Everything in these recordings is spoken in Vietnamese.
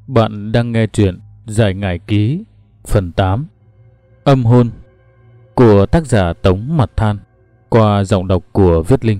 Bạn đang nghe truyện Giải Ngải Ký phần 8 Âm hôn của tác giả Tống Mặt Than qua giọng đọc của Viết Linh.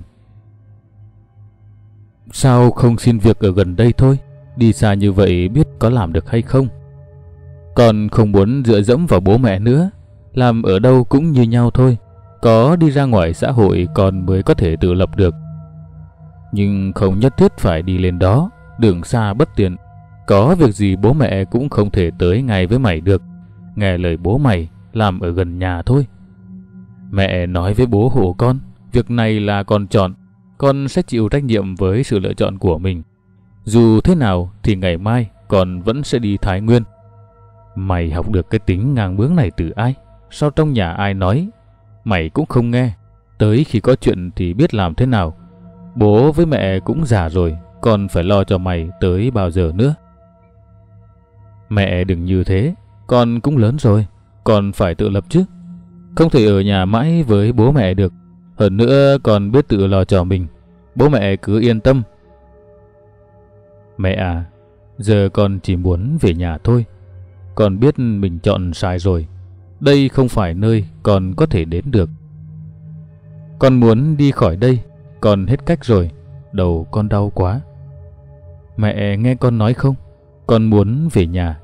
Sao không xin việc ở gần đây thôi? Đi xa như vậy biết có làm được hay không? Con không muốn dựa dẫm vào bố mẹ nữa. Làm ở đâu cũng như nhau thôi. Có đi ra ngoài xã hội con mới có thể tự lập được. Nhưng không nhất thiết phải đi lên đó. Đường xa bất tiện. Có việc gì bố mẹ cũng không thể tới ngay với mày được. Nghe lời bố mày, làm ở gần nhà thôi. Mẹ nói với bố hộ con, việc này là con chọn. Con sẽ chịu trách nhiệm với sự lựa chọn của mình. Dù thế nào thì ngày mai con vẫn sẽ đi Thái Nguyên. Mày học được cái tính ngang bướng này từ ai? Sao trong nhà ai nói? Mày cũng không nghe. Tới khi có chuyện thì biết làm thế nào. Bố với mẹ cũng già rồi, con phải lo cho mày tới bao giờ nữa? Mẹ đừng như thế, con cũng lớn rồi, con phải tự lập chứ. Không thể ở nhà mãi với bố mẹ được. Hơn nữa con biết tự lo cho mình. Bố mẹ cứ yên tâm. Mẹ à, giờ con chỉ muốn về nhà thôi. Con biết mình chọn sai rồi. Đây không phải nơi con có thể đến được. Con muốn đi khỏi đây. Con hết cách rồi. Đầu con đau quá. Mẹ nghe con nói không? Con muốn về nhà.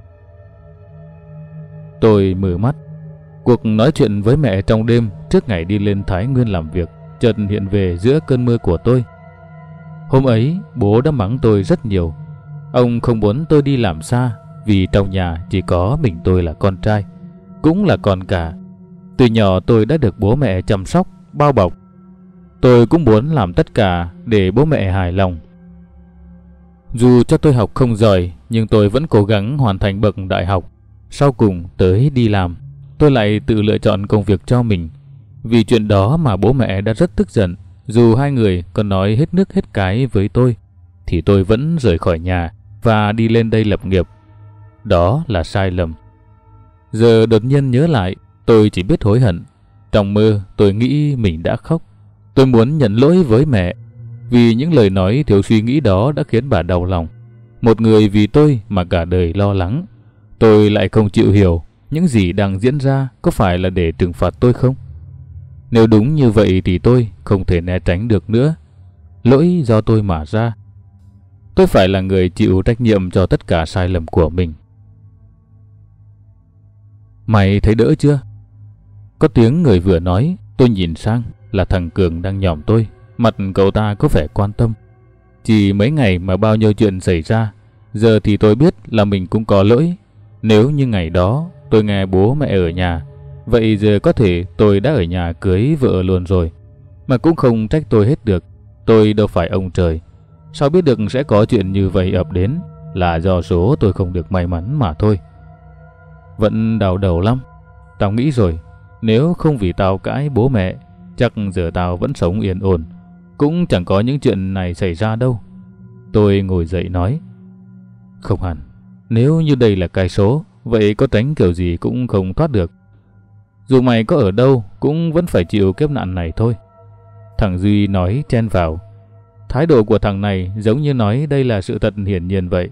Tôi mở mắt. Cuộc nói chuyện với mẹ trong đêm trước ngày đi lên Thái Nguyên làm việc chợt hiện về giữa cơn mơ của tôi. Hôm ấy bố đã mắng tôi rất nhiều. Ông không muốn tôi đi làm xa vì trong nhà chỉ có mình tôi là con trai, cũng là con cả. Từ nhỏ tôi đã được bố mẹ chăm sóc, bao bọc. Tôi cũng muốn làm tất cả để bố mẹ hài lòng. Dù cho tôi học không giỏi nhưng tôi vẫn cố gắng hoàn thành bậc đại học. Sau cùng tới đi làm, tôi lại tự lựa chọn công việc cho mình. Vì chuyện đó mà bố mẹ đã rất tức giận. Dù hai người còn nói hết nước hết cái với tôi, thì tôi vẫn rời khỏi nhà và đi lên đây lập nghiệp. Đó là sai lầm. Giờ đột nhiên nhớ lại, tôi chỉ biết hối hận. Trong mơ tôi nghĩ mình đã khóc. Tôi muốn nhận lỗi với mẹ, vì những lời nói thiếu suy nghĩ đó đã khiến bà đau lòng. Một người vì tôi mà cả đời lo lắng. Tôi lại không chịu hiểu những gì đang diễn ra có phải là để trừng phạt tôi không? Nếu đúng như vậy thì tôi không thể né tránh được nữa. Lỗi do tôi mà ra. Tôi phải là người chịu trách nhiệm cho tất cả sai lầm của mình. Mày thấy đỡ chưa? Có tiếng người vừa nói. Tôi nhìn sang là thằng Cường đang nhòm tôi. Mặt cậu ta có vẻ quan tâm. Chỉ mấy ngày mà bao nhiêu chuyện xảy ra. Giờ thì tôi biết là mình cũng có lỗi. Nếu như ngày đó tôi nghe bố mẹ ở nhà, vậy giờ có thể tôi đã ở nhà cưới vợ luôn rồi. Mà cũng không trách tôi hết được. Tôi đâu phải ông trời. Sao biết được sẽ có chuyện như vậy ập đến? Là do số tôi không được may mắn mà thôi. Vẫn đau đầu lắm. Tao nghĩ rồi, nếu không vì tao cãi bố mẹ, chắc giờ tao vẫn sống yên ổn. Cũng chẳng có những chuyện này xảy ra đâu. Tôi ngồi dậy nói, không hẳn. Nếu như đây là cái số, vậy có tránh kiểu gì cũng không thoát được. Dù mày có ở đâu cũng vẫn phải chịu kiếp nạn này thôi. Thằng Duy nói chen vào. Thái độ của thằng này giống như nói đây là sự thật hiển nhiên vậy.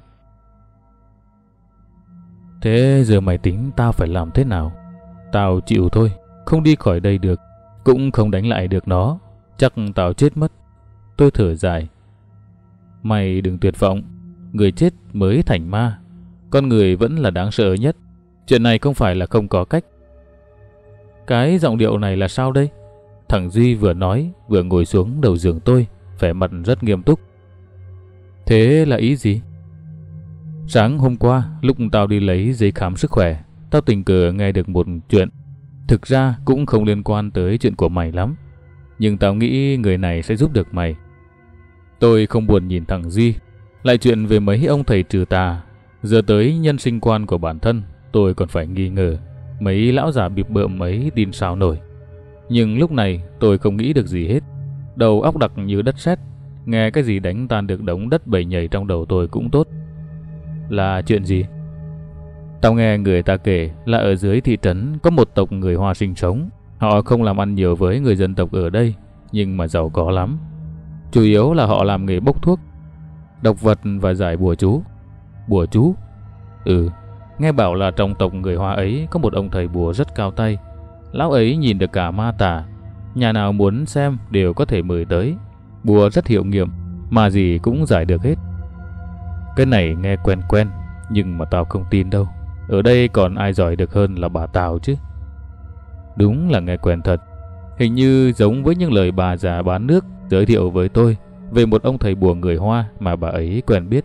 Thế giờ mày tính tao phải làm thế nào? Tao chịu thôi. Không đi khỏi đây được, cũng không đánh lại được nó. Chắc tao chết mất. Tôi thở dài. Mày đừng tuyệt vọng. Người chết mới thành ma. Con người vẫn là đáng sợ nhất. Chuyện này không phải là không có cách. Cái giọng điệu này là sao đây? Thằng Duy vừa nói vừa ngồi xuống đầu giường tôi, vẻ mặt rất nghiêm túc. Thế là ý gì? Sáng hôm qua lúc tao đi lấy giấy khám sức khỏe, tao tình cờ nghe được một chuyện. Thực ra cũng không liên quan tới chuyện của mày lắm, nhưng tao nghĩ người này sẽ giúp được mày. Tôi không buồn nhìn thằng Duy. Lại chuyện về mấy ông thầy trừ tà. Giờ tới nhân sinh quan của bản thân tôi còn phải nghi ngờ. Mấy lão già bịp bợm ấy tin sao nổi. Nhưng lúc này tôi không nghĩ được gì hết. Đầu óc đặc như đất sét. Nghe cái gì đánh tan được đống đất bầy nhầy trong đầu tôi cũng tốt. Là chuyện gì? Tao nghe người ta kể là ở dưới thị trấn có một tộc người Hoa sinh sống. Họ không làm ăn nhiều với người dân tộc ở đây, nhưng mà giàu có lắm. Chủ yếu là họ làm nghề bốc thuốc, độc vật và giải bùa chú. Bùa chú? Nghe bảo là trong tộc người Hoa ấy có một ông thầy bùa rất cao tay. Lão ấy nhìn được cả ma tà, nhà nào muốn xem đều có thể mời tới. Bùa rất hiệu nghiệm, mà gì cũng giải được hết. Cái này nghe quen quen, nhưng mà tao không tin đâu. Ở đây còn ai giỏi được hơn là bà Tào chứ. Đúng là nghe quen thật. Hình như giống với những lời bà già bán nước giới thiệu với tôi về một ông thầy bùa người Hoa mà bà ấy quen biết.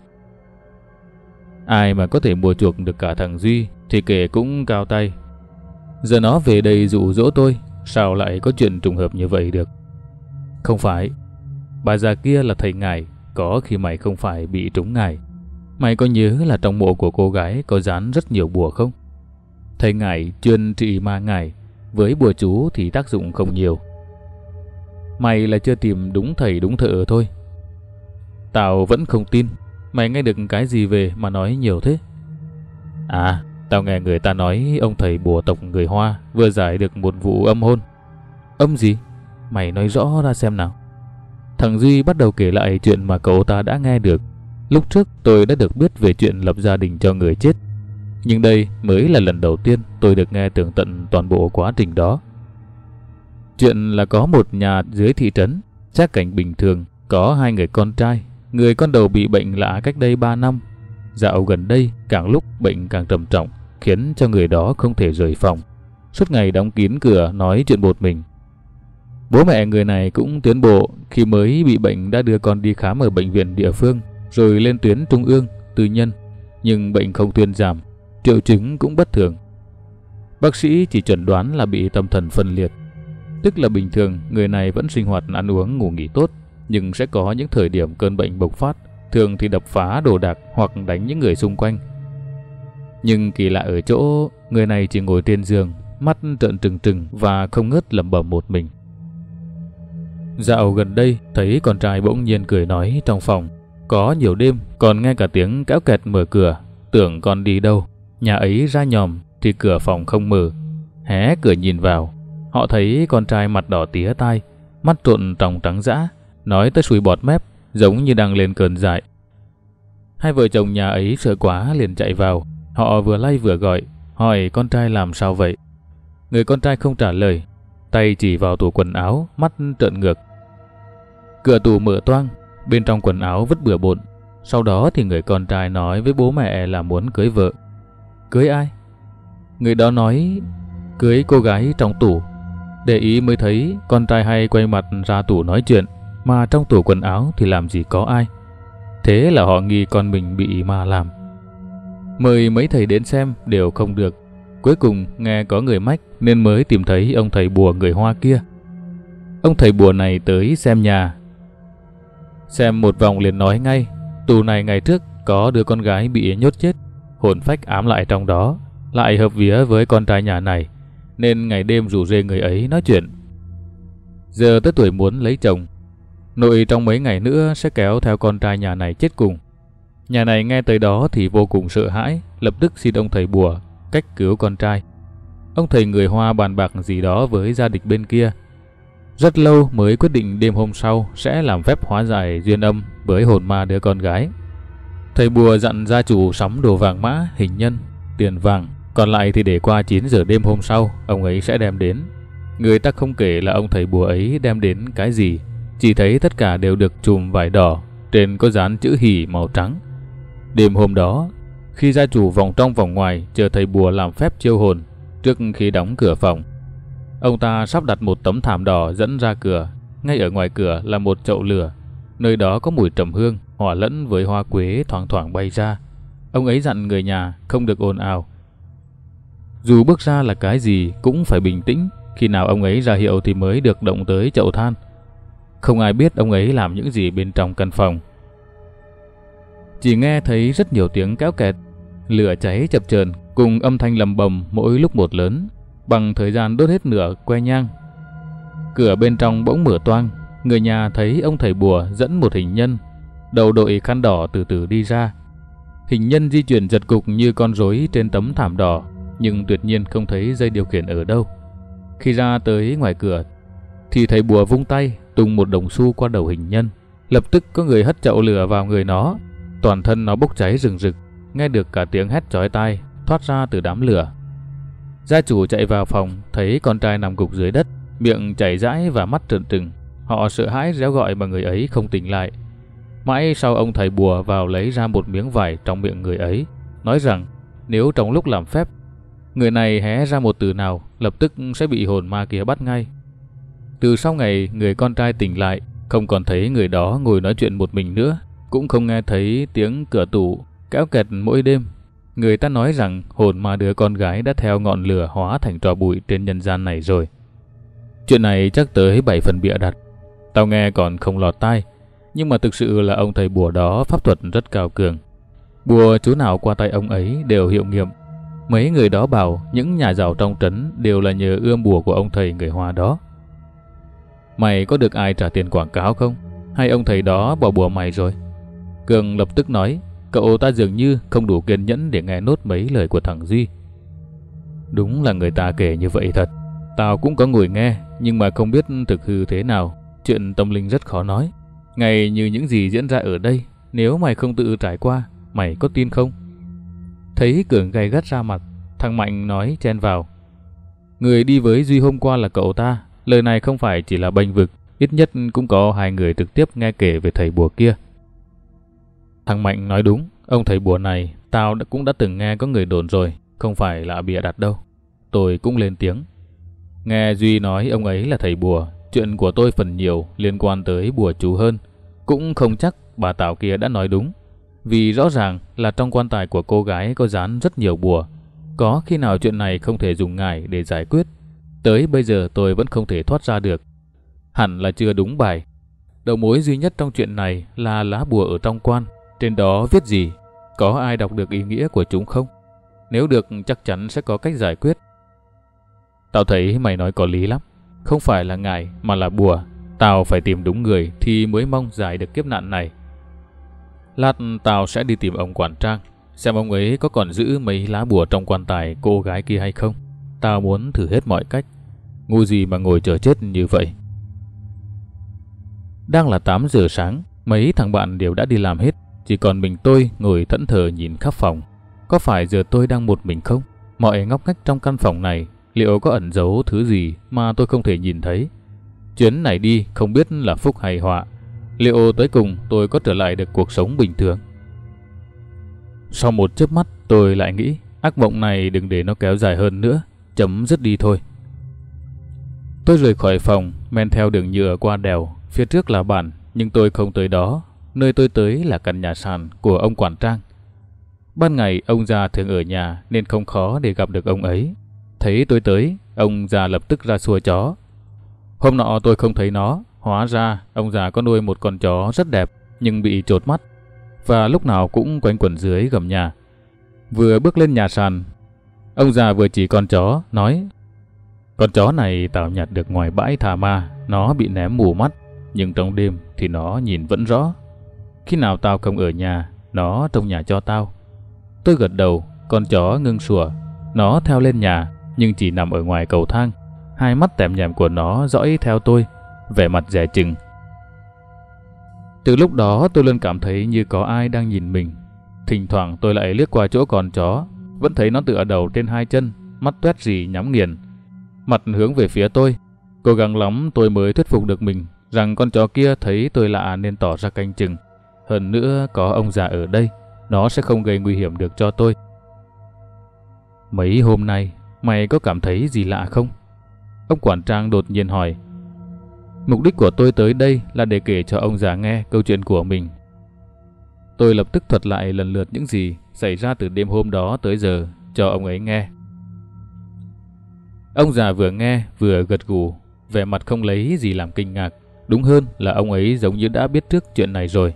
Ai mà có thể mua chuộc được cả thằng Duy thì kể cũng cao tay. Giờ nó về đây dụ dỗ tôi, sao lại có chuyện trùng hợp như vậy được? Không phải, bà già kia là thầy ngải, có khi mày không phải bị trúng ngải. Mày có nhớ là trong mộ của cô gái có dán rất nhiều bùa không? Thầy ngải chuyên trị ma ngải, với bùa chú thì tác dụng không nhiều. Mày là chưa tìm đúng thầy đúng thợ thôi. Tao vẫn không tin. Mày nghe được cái gì về mà nói nhiều thế? À, tao nghe người ta nói ông thầy bùa tộc người Hoa vừa giải được một vụ âm hôn. Âm gì? Mày nói rõ ra xem nào. Thằng Duy bắt đầu kể lại chuyện mà cậu ta đã nghe được. Lúc trước tôi đã được biết về chuyện lập gia đình cho người chết, nhưng đây mới là lần đầu tiên tôi được nghe tường tận toàn bộ quá trình đó. Chuyện là có một nhà dưới thị trấn, trác cảnh bình thường, có 2 người con trai. Người con đầu bị bệnh lạ cách đây 3 năm. Dạo gần đây càng lúc bệnh càng trầm trọng, khiến cho người đó không thể rời phòng, suốt ngày đóng kín cửa nói chuyện một mình. Bố mẹ người này cũng tiến bộ, khi mới bị bệnh đã đưa con đi khám ở bệnh viện địa phương, rồi lên tuyến trung ương, tư nhân, nhưng bệnh không thuyên giảm, triệu chứng cũng bất thường. Bác sĩ chỉ chẩn đoán là bị tâm thần phân liệt, tức là bình thường người này vẫn sinh hoạt ăn uống ngủ nghỉ tốt, nhưng sẽ có những thời điểm cơn bệnh bộc phát, thường thì đập phá đồ đạc hoặc đánh những người xung quanh. Nhưng kỳ lạ ở chỗ, người này chỉ ngồi trên giường, mắt trợn trừng trừng và không ngớt lẩm bẩm một mình. Dạo gần đây thấy con trai bỗng nhiên cười nói trong phòng. Có nhiều đêm còn nghe cả tiếng kéo kẹt mở cửa, tưởng con đi đâu. Nhà ấy ra nhòm thì cửa phòng không mở. Hé cửa nhìn vào, họ thấy con trai mặt đỏ tía tai, mắt trộn tròng trắng dã, nói tới sùi bọt mép, giống như đang lên cơn dại. Hai vợ chồng nhà ấy sợ quá liền chạy vào. Họ vừa lay vừa gọi, hỏi con trai làm sao vậy. Người con trai không trả lời, tay chỉ vào tủ quần áo, mắt trợn ngược. Cửa tủ mở toang, bên trong quần áo vứt bừa bộn. Sau đó thì người con trai nói với bố mẹ là muốn cưới vợ. Cưới ai? Người đó nói cưới cô gái trong tủ. Để ý mới thấy con trai hay quay mặt ra tủ nói chuyện, mà trong tủ quần áo thì làm gì có ai. Thế là họ nghi con mình bị ma làm. Mời mấy thầy đến xem đều không được. Cuối cùng nghe có người mách nên mới tìm thấy ông thầy bùa người Hoa kia. Ông thầy bùa này tới xem nhà. Xem một vòng liền nói ngay, tù này ngày trước có đứa con gái bị nhốt chết, hồn phách ám lại trong đó, lại hợp vía với con trai nhà này, nên ngày đêm rủ rê người ấy nói chuyện. Giờ tới tuổi muốn lấy chồng, nội trong mấy ngày nữa sẽ kéo theo con trai nhà này chết cùng. Nhà này nghe tới đó thì vô cùng sợ hãi, lập tức xin ông thầy bùa cách cứu con trai. Ông thầy người Hoa bàn bạc gì đó với gia đình bên kia. Rất lâu mới quyết định đêm hôm sau sẽ làm phép hóa giải duyên âm với hồn ma đứa con gái. Thầy bùa dặn gia chủ sắm đồ vàng mã, hình nhân, tiền vàng, còn lại thì để qua 9 giờ đêm hôm sau ông ấy sẽ đem đến. Người ta không kể là ông thầy bùa ấy đem đến cái gì, chỉ thấy tất cả đều được chùm vải đỏ, trên có dán chữ hỷ màu trắng. Đêm hôm đó, khi gia chủ vòng trong vòng ngoài chờ thầy bùa làm phép chiêu hồn, trước khi đóng cửa phòng, ông ta sắp đặt một tấm thảm đỏ dẫn ra cửa. Ngay ở ngoài cửa là một chậu lửa, nơi đó có mùi trầm hương hòa lẫn với hoa quế thoang thoảng bay ra. Ông ấy dặn người nhà không được ồn ào, dù bước ra là cái gì cũng phải bình tĩnh. Khi nào ông ấy ra hiệu thì mới được động tới chậu than. Không ai biết ông ấy làm những gì bên trong căn phòng. Chỉ nghe thấy rất nhiều tiếng kéo kẹt, lửa cháy chập chờn cùng âm thanh lầm bầm mỗi lúc một lớn, bằng thời gian đốt hết nửa que nhang. Cửa bên trong bỗng mở toang, người nhà thấy ông thầy bùa dẫn một hình nhân, đầu đội khăn đỏ từ từ đi ra. Hình nhân di chuyển giật cục như con rối trên tấm thảm đỏ, nhưng tuyệt nhiên không thấy dây điều khiển ở đâu. Khi ra tới ngoài cửa thì thầy bùa vung tay tung một đồng xu qua đầu hình nhân. Lập tức có người hất chậu lửa vào người nó, toàn thân nó bốc cháy rừng rực, nghe được cả tiếng hét chói tai thoát ra từ đám lửa. Gia chủ chạy vào phòng, thấy con trai nằm gục dưới đất, miệng chảy rãi và mắt trợn trừng. Họ sợ hãi réo gọi mà người ấy không tỉnh lại. Mãi sau ông thầy bùa vào lấy ra một miếng vải trong miệng người ấy, nói rằng nếu trong lúc làm phép, người này hé ra một từ nào, lập tức sẽ bị hồn ma kia bắt ngay. Từ sau ngày người con trai tỉnh lại, không còn thấy người đó ngồi nói chuyện một mình nữa, cũng không nghe thấy tiếng cửa tủ kéo kẹt mỗi đêm. Người ta nói rằng hồn ma đứa con gái đã theo ngọn lửa hóa thành tro bụi trên nhân gian này rồi. Chuyện này chắc tới 7 phần bịa đặt. Tao nghe còn không lọt tai, nhưng mà thực sự là ông thầy bùa đó pháp thuật rất cao cường. Bùa chú nào qua tay ông ấy đều hiệu nghiệm. Mấy người đó bảo những nhà giàu trong trấn đều là nhờ ươm bùa của ông thầy người Hoa đó. Mày có được ai trả tiền quảng cáo không? Hay ông thầy đó bỏ bùa mày rồi? Cường lập tức nói, cậu ta dường như không đủ kiên nhẫn để nghe nốt mấy lời của thằng Duy. Đúng là người ta kể như vậy thật. Tao cũng có ngồi nghe, nhưng mà không biết thực hư thế nào. Chuyện tâm linh rất khó nói. Ngay như những gì diễn ra ở đây, nếu mày không tự trải qua, mày có tin không? Thấy Cường gay gắt ra mặt, thằng Mạnh nói chen vào. Người đi với Duy hôm qua là cậu ta. Lời này không phải chỉ là bênh vực, ít nhất cũng có 2 người trực tiếp nghe kể về thầy bùa kia. Thằng Mạnh nói đúng, ông thầy bùa này tao cũng đã từng nghe có người đồn rồi, không phải là bịa đặt đâu. Tôi cũng lên tiếng. Nghe Duy nói ông ấy là thầy bùa, chuyện của tôi phần nhiều liên quan tới bùa chú hơn. Cũng không chắc bà Tảo kia đã nói đúng, vì rõ ràng là trong quan tài của cô gái có dán rất nhiều bùa. Có khi nào chuyện này không thể dùng ngải để giải quyết? Tới bây giờ tôi vẫn không thể thoát ra được. Hẳn là chưa đúng bài. Đầu mối duy nhất trong chuyện này là lá bùa ở trong quan. Trên đó viết gì? Có ai đọc được ý nghĩa của chúng không? Nếu được chắc chắn sẽ có cách giải quyết. Tao thấy mày nói có lý lắm. Không phải là ngải mà là bùa. Tao phải tìm đúng người thì mới mong giải được kiếp nạn này. Lát tao sẽ đi tìm ông quản trang, xem ông ấy có còn giữ mấy lá bùa trong quan tài cô gái kia hay không. Tao muốn thử hết mọi cách. Ngu gì mà ngồi chờ chết như vậy. Đang là 8 giờ sáng, mấy thằng bạn đều đã đi làm hết. Chỉ còn mình tôi ngồi thẫn thờ nhìn khắp phòng. Có phải giờ tôi đang một mình không? Mọi ngóc ngách trong căn phòng này liệu có ẩn giấu thứ gì mà tôi không thể nhìn thấy? Chuyến này đi không biết là phúc hay họa. Liệu tới cùng tôi có trở lại được cuộc sống bình thường? Sau một chớp mắt tôi lại nghĩ ác mộng này đừng để nó kéo dài hơn nữa, chấm dứt đi thôi. Tôi rời khỏi phòng, men theo đường nhựa qua đèo. Phía trước là bản, nhưng tôi không tới đó. Nơi tôi tới là căn nhà sàn của ông quản trang. Ban ngày ông già thường ở nhà nên không khó để gặp được ông ấy. Thấy tôi tới, ông già lập tức ra xua chó. Hôm nọ tôi không thấy nó, hóa ra ông già có nuôi một con chó rất đẹp nhưng bị chột mắt, và lúc nào cũng quanh quẩn dưới gầm nhà. Vừa bước lên nhà sàn, ông già vừa chỉ con chó, nói: Con chó này tao nhặt được ngoài bãi thả ma, nó bị ném mù mắt, nhưng trong đêm thì nó nhìn vẫn rõ. Khi nào tao không ở nhà, nó trong nhà cho tao. Tôi gật đầu, con chó ngưng sủa. Nó theo lên nhà, nhưng chỉ nằm ở ngoài cầu thang. Hai mắt tèm nhèm của nó dõi theo tôi, vẻ mặt dè chừng. Từ lúc đó tôi luôn cảm thấy như có ai đang nhìn mình. Thỉnh thoảng tôi lại liếc qua chỗ con chó, vẫn thấy nó tựa đầu trên 2 chân, mắt toét rì nhắm nghiền, mặt hướng về phía tôi. Cố gắng lắm tôi mới thuyết phục được mình rằng con chó kia thấy tôi lạ nên tỏ ra canh chừng. Hơn nữa có ông già ở đây, nó sẽ không gây nguy hiểm được cho tôi. Mấy hôm nay mày có cảm thấy gì lạ không? Ông quản trang đột nhiên hỏi. Mục đích của tôi tới đây là để kể cho ông già nghe câu chuyện của mình. Tôi lập tức thuật lại lần lượt những gì xảy ra từ đêm hôm đó tới giờ cho ông ấy nghe. Ông già vừa nghe vừa gật gù, vẻ mặt không lấy gì làm kinh ngạc. Đúng hơn là ông ấy giống như đã biết trước chuyện này rồi.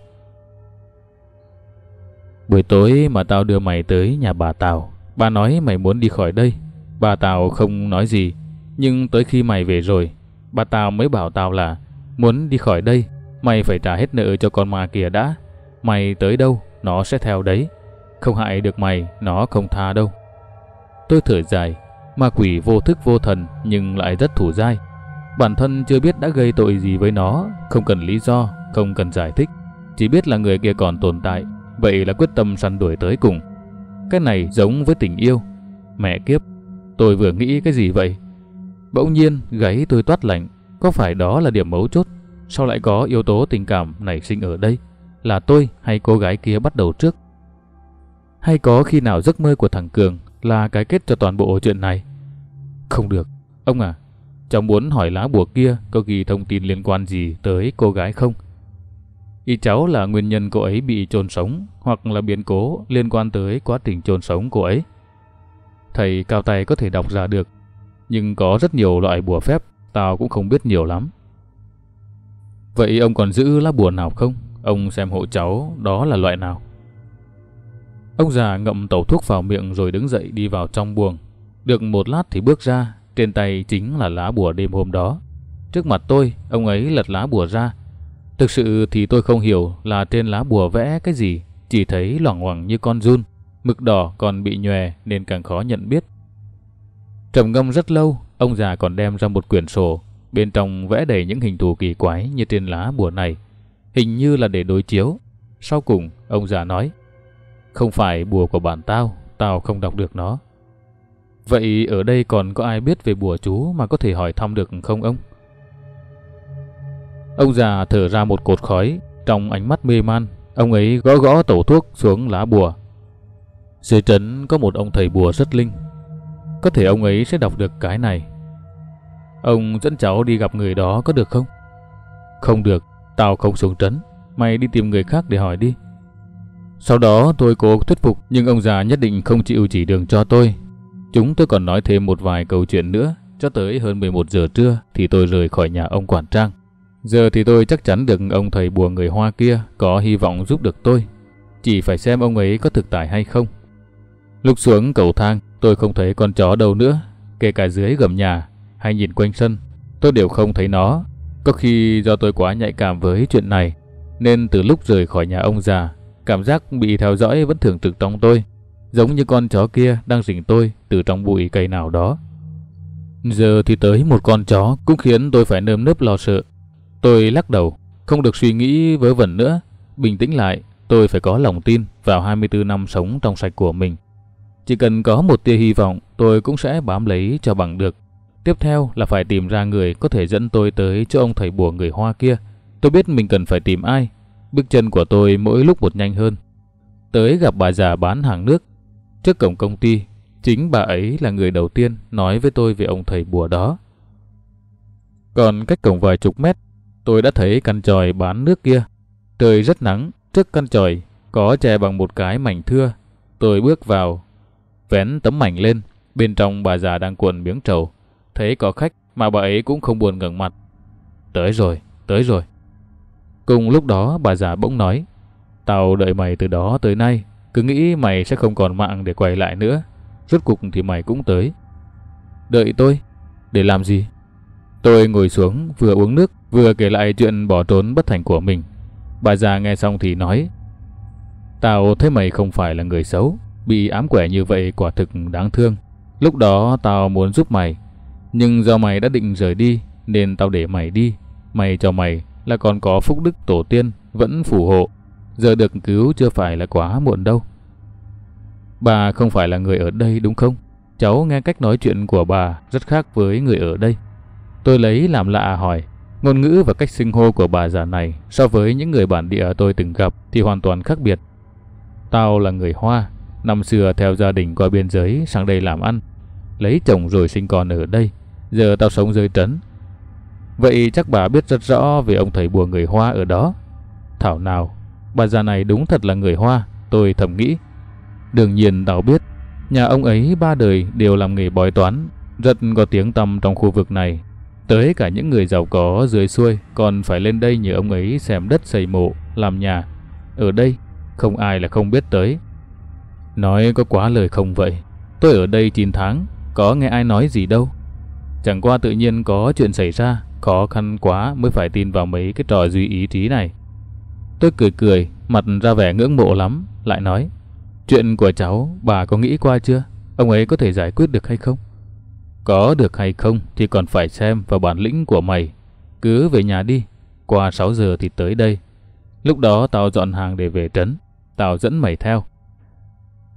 Buổi tối mà tao đưa mày tới nhà bà Tào, bà nói mày muốn đi khỏi đây. Bà Tào không nói gì, nhưng tới khi mày về rồi, bà Tào mới bảo tao là muốn đi khỏi đây, mày phải trả hết nợ cho con ma kia đã. Mày tới đâu, nó sẽ theo đấy. Không hại được mày, nó không tha đâu. Tôi thở dài, ma quỷ vô thức vô thần nhưng lại rất thủ dai. Bản thân chưa biết đã gây tội gì với nó, không cần lý do, không cần giải thích. Chỉ biết là người kia còn tồn tại, vậy là quyết tâm săn đuổi tới cùng. Cái này giống với tình yêu. Mẹ kiếp, tôi vừa nghĩ cái gì vậy? Bỗng nhiên gáy tôi toát lạnh. Có phải đó là điểm mấu chốt? Sao lại có yếu tố tình cảm nảy sinh ở đây? Là tôi hay cô gái kia bắt đầu trước? Hay có khi nào giấc mơ của thằng Cường là cái kết cho toàn bộ chuyện này? Không được. Ông à, cháu muốn hỏi lá bùa kia có ghi thông tin liên quan gì tới cô gái không? Ý cháu là nguyên nhân cô ấy bị chôn sống, hoặc là biến cố liên quan tới quá trình chôn sống cô ấy. Thầy cao tay có thể đọc ra được, nhưng có rất nhiều loại bùa phép, tao cũng không biết nhiều lắm. Vậy ông còn giữ lá bùa nào không? Ông xem hộ cháu đó là loại nào? Ông già ngậm tẩu thuốc vào miệng rồi đứng dậy đi vào trong buồng. Được một lát thì bước ra, trên tay chính là lá bùa đêm hôm đó. Trước mặt tôi, ông ấy lật lá bùa ra. Thực sự thì tôi không hiểu là trên lá bùa vẽ cái gì, chỉ thấy loằng ngoằng như con giun, mực đỏ còn bị nhòe nên càng khó nhận biết. Trầm ngâm rất lâu, ông già còn đem ra một quyển sổ, bên trong vẽ đầy những hình thù kỳ quái như trên lá bùa này, hình như là để đối chiếu. Sau cùng, ông già nói: "Không phải bùa của bản tao, tao không đọc được nó." Vậy ở đây còn có ai biết về bùa chú mà có thể hỏi thăm được không ông? Ông già thở ra một cột khói, trong ánh mắt mê man, ông ấy gõ gõ tẩu thuốc xuống lá bùa. Dưới trấn có một ông thầy bùa rất linh, có thể ông ấy sẽ đọc được cái này. Ông dẫn cháu đi gặp người đó có được không? Không được, tao không xuống trấn, mày đi tìm người khác để hỏi đi. Sau đó tôi cố thuyết phục, nhưng ông già nhất định không chịu chỉ đường cho tôi. Chúng tôi còn nói thêm một vài câu chuyện nữa, cho tới hơn 11 giờ trưa thì tôi rời khỏi nhà ông quản trang. Giờ thì tôi chắc chắn được ông thầy bùa người Hoa kia có hy vọng giúp được tôi. Chỉ phải xem ông ấy có thực tài hay không. Lúc xuống cầu thang, tôi không thấy con chó đâu nữa, kể cả dưới gầm nhà hay nhìn quanh sân, tôi đều không thấy nó. Có khi do tôi quá nhạy cảm với chuyện này, nên từ lúc rời khỏi nhà ông già, cảm giác bị theo dõi vẫn thường trực trong tôi, giống như con chó kia đang rình tôi từ trong bụi cây nào đó. Giờ thì tới một con chó cũng khiến tôi phải nơm nớp lo sợ. Tôi lắc đầu, không được suy nghĩ vớ vẩn nữa, bình tĩnh lại. Tôi phải có lòng tin vào 24 năm sống trong sạch của mình. Chỉ cần có một tia hy vọng, tôi cũng sẽ bám lấy cho bằng được. Tiếp theo là phải tìm ra người có thể dẫn tôi tới chỗ ông thầy bùa người Hoa kia. Tôi biết mình cần phải tìm ai. Bước chân của tôi mỗi lúc một nhanh hơn. Tới gặp bà già bán hàng nước trước cổng công ty. Chính bà ấy là người đầu tiên nói với tôi về ông thầy bùa đó. Còn cách cổng vài chục mét, tôi đã thấy căn chòi bán nước kia. Trời rất nắng, trước căn chòi có che bằng một cái mảnh thưa. Tôi bước vào, vén tấm mảnh lên. Bên trong bà già đang cuộn miếng trầu. Thấy có khách mà bà ấy cũng không buồn ngẩng mặt. Tới rồi, tới rồi. Cùng lúc đó bà già bỗng nói: "Tao đợi mày từ đó tới nay, cứ nghĩ mày sẽ không còn mạng để quay lại nữa. Rốt cuộc thì mày cũng tới." Đợi tôi? Để làm gì? Tôi ngồi xuống vừa uống nước vừa kể lại chuyện bỏ trốn bất thành của mình. Bà già nghe xong thì nói: "Tao thấy mày không phải là người xấu, bị ám quẻ như vậy quả thực đáng thương. Lúc đó tao muốn giúp mày, nhưng do mày đã định rời đi nên tao để mày đi. Mày cho mày là còn có phúc đức tổ tiên vẫn phù hộ, giờ được cứu chưa phải là quá muộn đâu." Bà không phải là người ở đây đúng không? Cháu nghe cách nói chuyện của bà rất khác với người ở đây. Tôi lấy làm lạ hỏi. Ngôn ngữ và cách xưng hô của bà già này so với những người bản địa tôi từng gặp thì hoàn toàn khác biệt. Tao là người Hoa, năm xưa theo gia đình qua biên giới sang đây làm ăn, lấy chồng rồi sinh con ở đây. Giờ tao sống dưới trấn. Vậy chắc bà biết rất rõ về ông thầy bùa người Hoa ở đó. Thảo nào, bà già này đúng thật là người Hoa, tôi thầm nghĩ. Đương nhiên tao biết, nhà ông ấy ba đời đều làm nghề bói toán, rất có tiếng tăm trong khu vực này. Tới cả những người giàu có dưới xuôi còn phải lên đây nhờ ông ấy xem đất xây mộ, làm nhà. Ở đây không ai là không biết tới. Nói có quá lời không vậy. Tôi ở đây 9 tháng, có nghe ai nói gì đâu. Chẳng qua tự nhiên có chuyện xảy ra, khó khăn quá mới phải tin vào mấy cái trò duy ý trí này. Tôi cười cười, mặt ra vẻ ngưỡng mộ lắm, lại nói: "Chuyện của cháu, bà có nghĩ qua chưa? Ông ấy có thể giải quyết được hay không?" "Có được hay không thì còn phải xem vào bản lĩnh của mày. Cứ về nhà đi, qua 6 giờ thì tới đây. Lúc đó tao dọn hàng để về trấn, tao dẫn mày theo."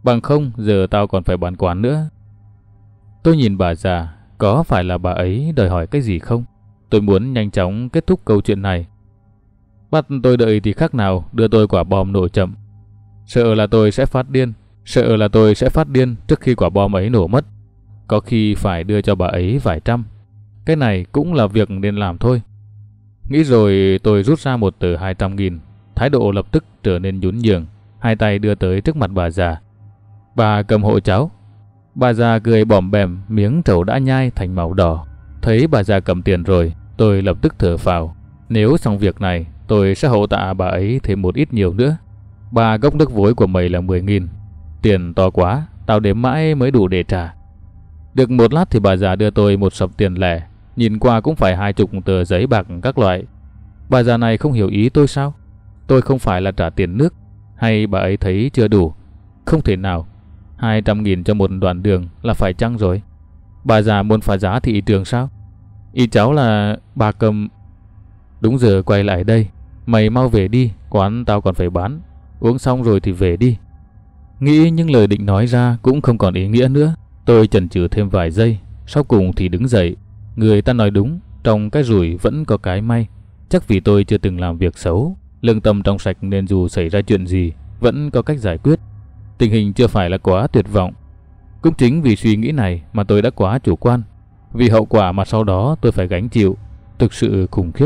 Bằng không giờ tao còn phải bán quán nữa. Tôi nhìn bà già, có phải là bà ấy đòi hỏi cái gì không? Tôi muốn nhanh chóng kết thúc câu chuyện này. Bắt tôi đợi thì khác nào đưa tôi quả bom nổ chậm. Sợ là tôi sẽ phát điên trước khi quả bom ấy nổ mất. Có khi phải đưa cho bà ấy vài trăm. Cái này cũng là việc nên làm thôi. Nghĩ rồi tôi rút ra một tờ 200.000. Thái độ lập tức trở nên nhún nhường. Hai tay đưa tới trước mặt bà già. Bà cầm hộ cháu. Bà già cười bỏm bẻm, miếng trầu đã nhai thành màu đỏ. Thấy bà già cầm tiền rồi, tôi lập tức thở phào. Nếu xong việc này, tôi sẽ hậu tạ bà ấy thêm một ít nhiều nữa. 3 gốc nước vối của mày là 10.000. Tiền to quá, tao đếm mãi mới đủ để trả. Được một lát thì bà già đưa tôi một sập tiền lẻ, nhìn qua cũng phải 20 tờ giấy bạc các loại. Bà già này không hiểu ý tôi sao? Tôi không phải là trả tiền nước, hay bà ấy thấy chưa đủ? Không thể nào, 200.000 cho một đoạn đường là phải chăng rồi? Bà già muốn phá giá thị trường sao? Ý cháu là bà cầm... Đúng giờ quay lại đây, mày mau về đi, quán tao còn phải bán. Uống xong rồi thì về đi. Nghĩ những lời định nói ra cũng không còn ý nghĩa nữa. Tôi chần chừ thêm vài giây, sau cùng thì đứng dậy. Người ta nói đúng, trong cái rủi vẫn có cái may. Chắc vì tôi chưa từng làm việc xấu, lương tâm trong sạch nên dù xảy ra chuyện gì vẫn có cách giải quyết. Tình hình chưa phải là quá tuyệt vọng. Cũng chính vì suy nghĩ này mà tôi đã quá chủ quan. Vì hậu quả mà sau đó tôi phải gánh chịu thực sự khủng khiếp.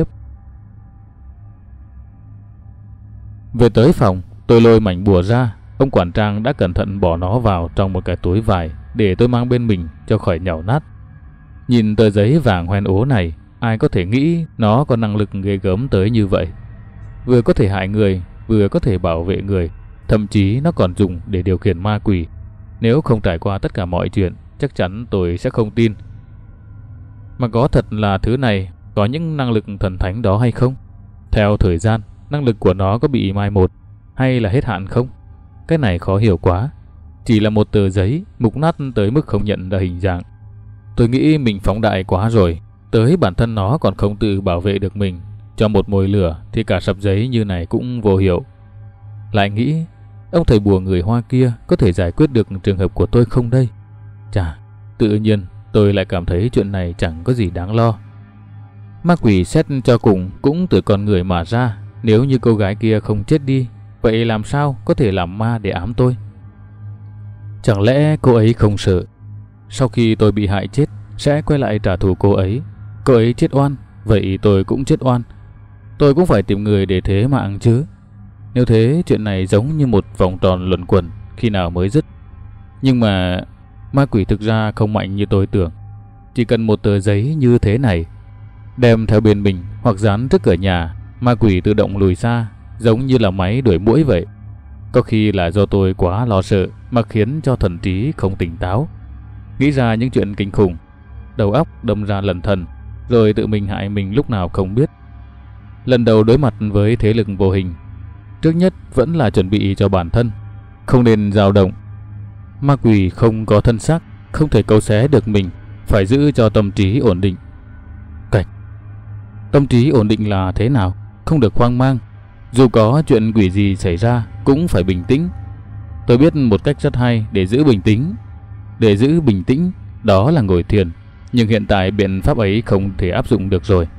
Về tới phòng, tôi lôi mảnh bùa ra. Ông quản trang đã cẩn thận bỏ nó vào trong một cái túi vải để tôi mang bên mình cho khỏi nhàu nát. Nhìn tờ giấy vàng hoen ố này, ai có thể nghĩ nó có năng lực ghê gớm tới như vậy. Vừa có thể hại người, vừa có thể bảo vệ người. Thậm chí nó còn dùng để điều khiển ma quỷ. Nếu không trải qua tất cả mọi chuyện, chắc chắn tôi sẽ không tin. Mà có thật là thứ này có những năng lực thần thánh đó hay không? Theo thời gian, năng lực của nó có bị mai một hay là hết hạn không? Cái này khó hiểu quá. Chỉ là một tờ giấy mục nát tới mức không nhận ra hình dạng. Tôi nghĩ mình phóng đại quá rồi. Tới bản thân nó còn không tự bảo vệ được mình. Cho một mồi lửa thì cả sập giấy như này cũng vô hiệu. Lại nghĩ, ông thầy bùa người Hoa kia có thể giải quyết được trường hợp của tôi không đây? Chà, tự nhiên tôi lại cảm thấy chuyện này chẳng có gì đáng lo. Ma quỷ xét cho cùng cũng từ con người mà ra. Nếu như cô gái kia không chết đi, vậy làm sao có thể làm ma để ám tôi? Chẳng lẽ cô ấy không sợ sau khi tôi bị hại chết sẽ quay lại trả thù cô ấy? Cô ấy chết oan, vậy tôi cũng chết oan. Tôi cũng phải tìm người để thế mạng chứ. Nếu thế, chuyện này giống như một vòng tròn luẩn quẩn, khi nào mới dứt. Nhưng mà ma quỷ thực ra không mạnh như tôi tưởng. Chỉ cần một tờ giấy như thế này, đem theo bên mình hoặc dán trước cửa nhà, ma quỷ tự động lùi xa, giống như là máy đuổi muỗi vậy. Có khi là do tôi quá lo sợ mà khiến cho thần trí không tỉnh táo, nghĩ ra những chuyện kinh khủng, đầu óc đâm ra lẩn thẩn, rồi tự mình hại mình lúc nào không biết. Lần đầu đối mặt với thế lực vô hình, trước nhất vẫn là chuẩn bị cho bản thân, không nên dao động. Ma quỷ không có thân xác, không thể câu xé được mình, phải giữ cho tâm trí ổn định. Cạch. Tâm trí ổn định là thế nào? Không được hoang mang. Dù có chuyện quỷ gì xảy ra cũng phải bình tĩnh. Tôi biết một cách rất hay để giữ bình tĩnh. Để giữ bình tĩnh, đó là ngồi thiền. Nhưng hiện tại biện pháp ấy không thể áp dụng được rồi.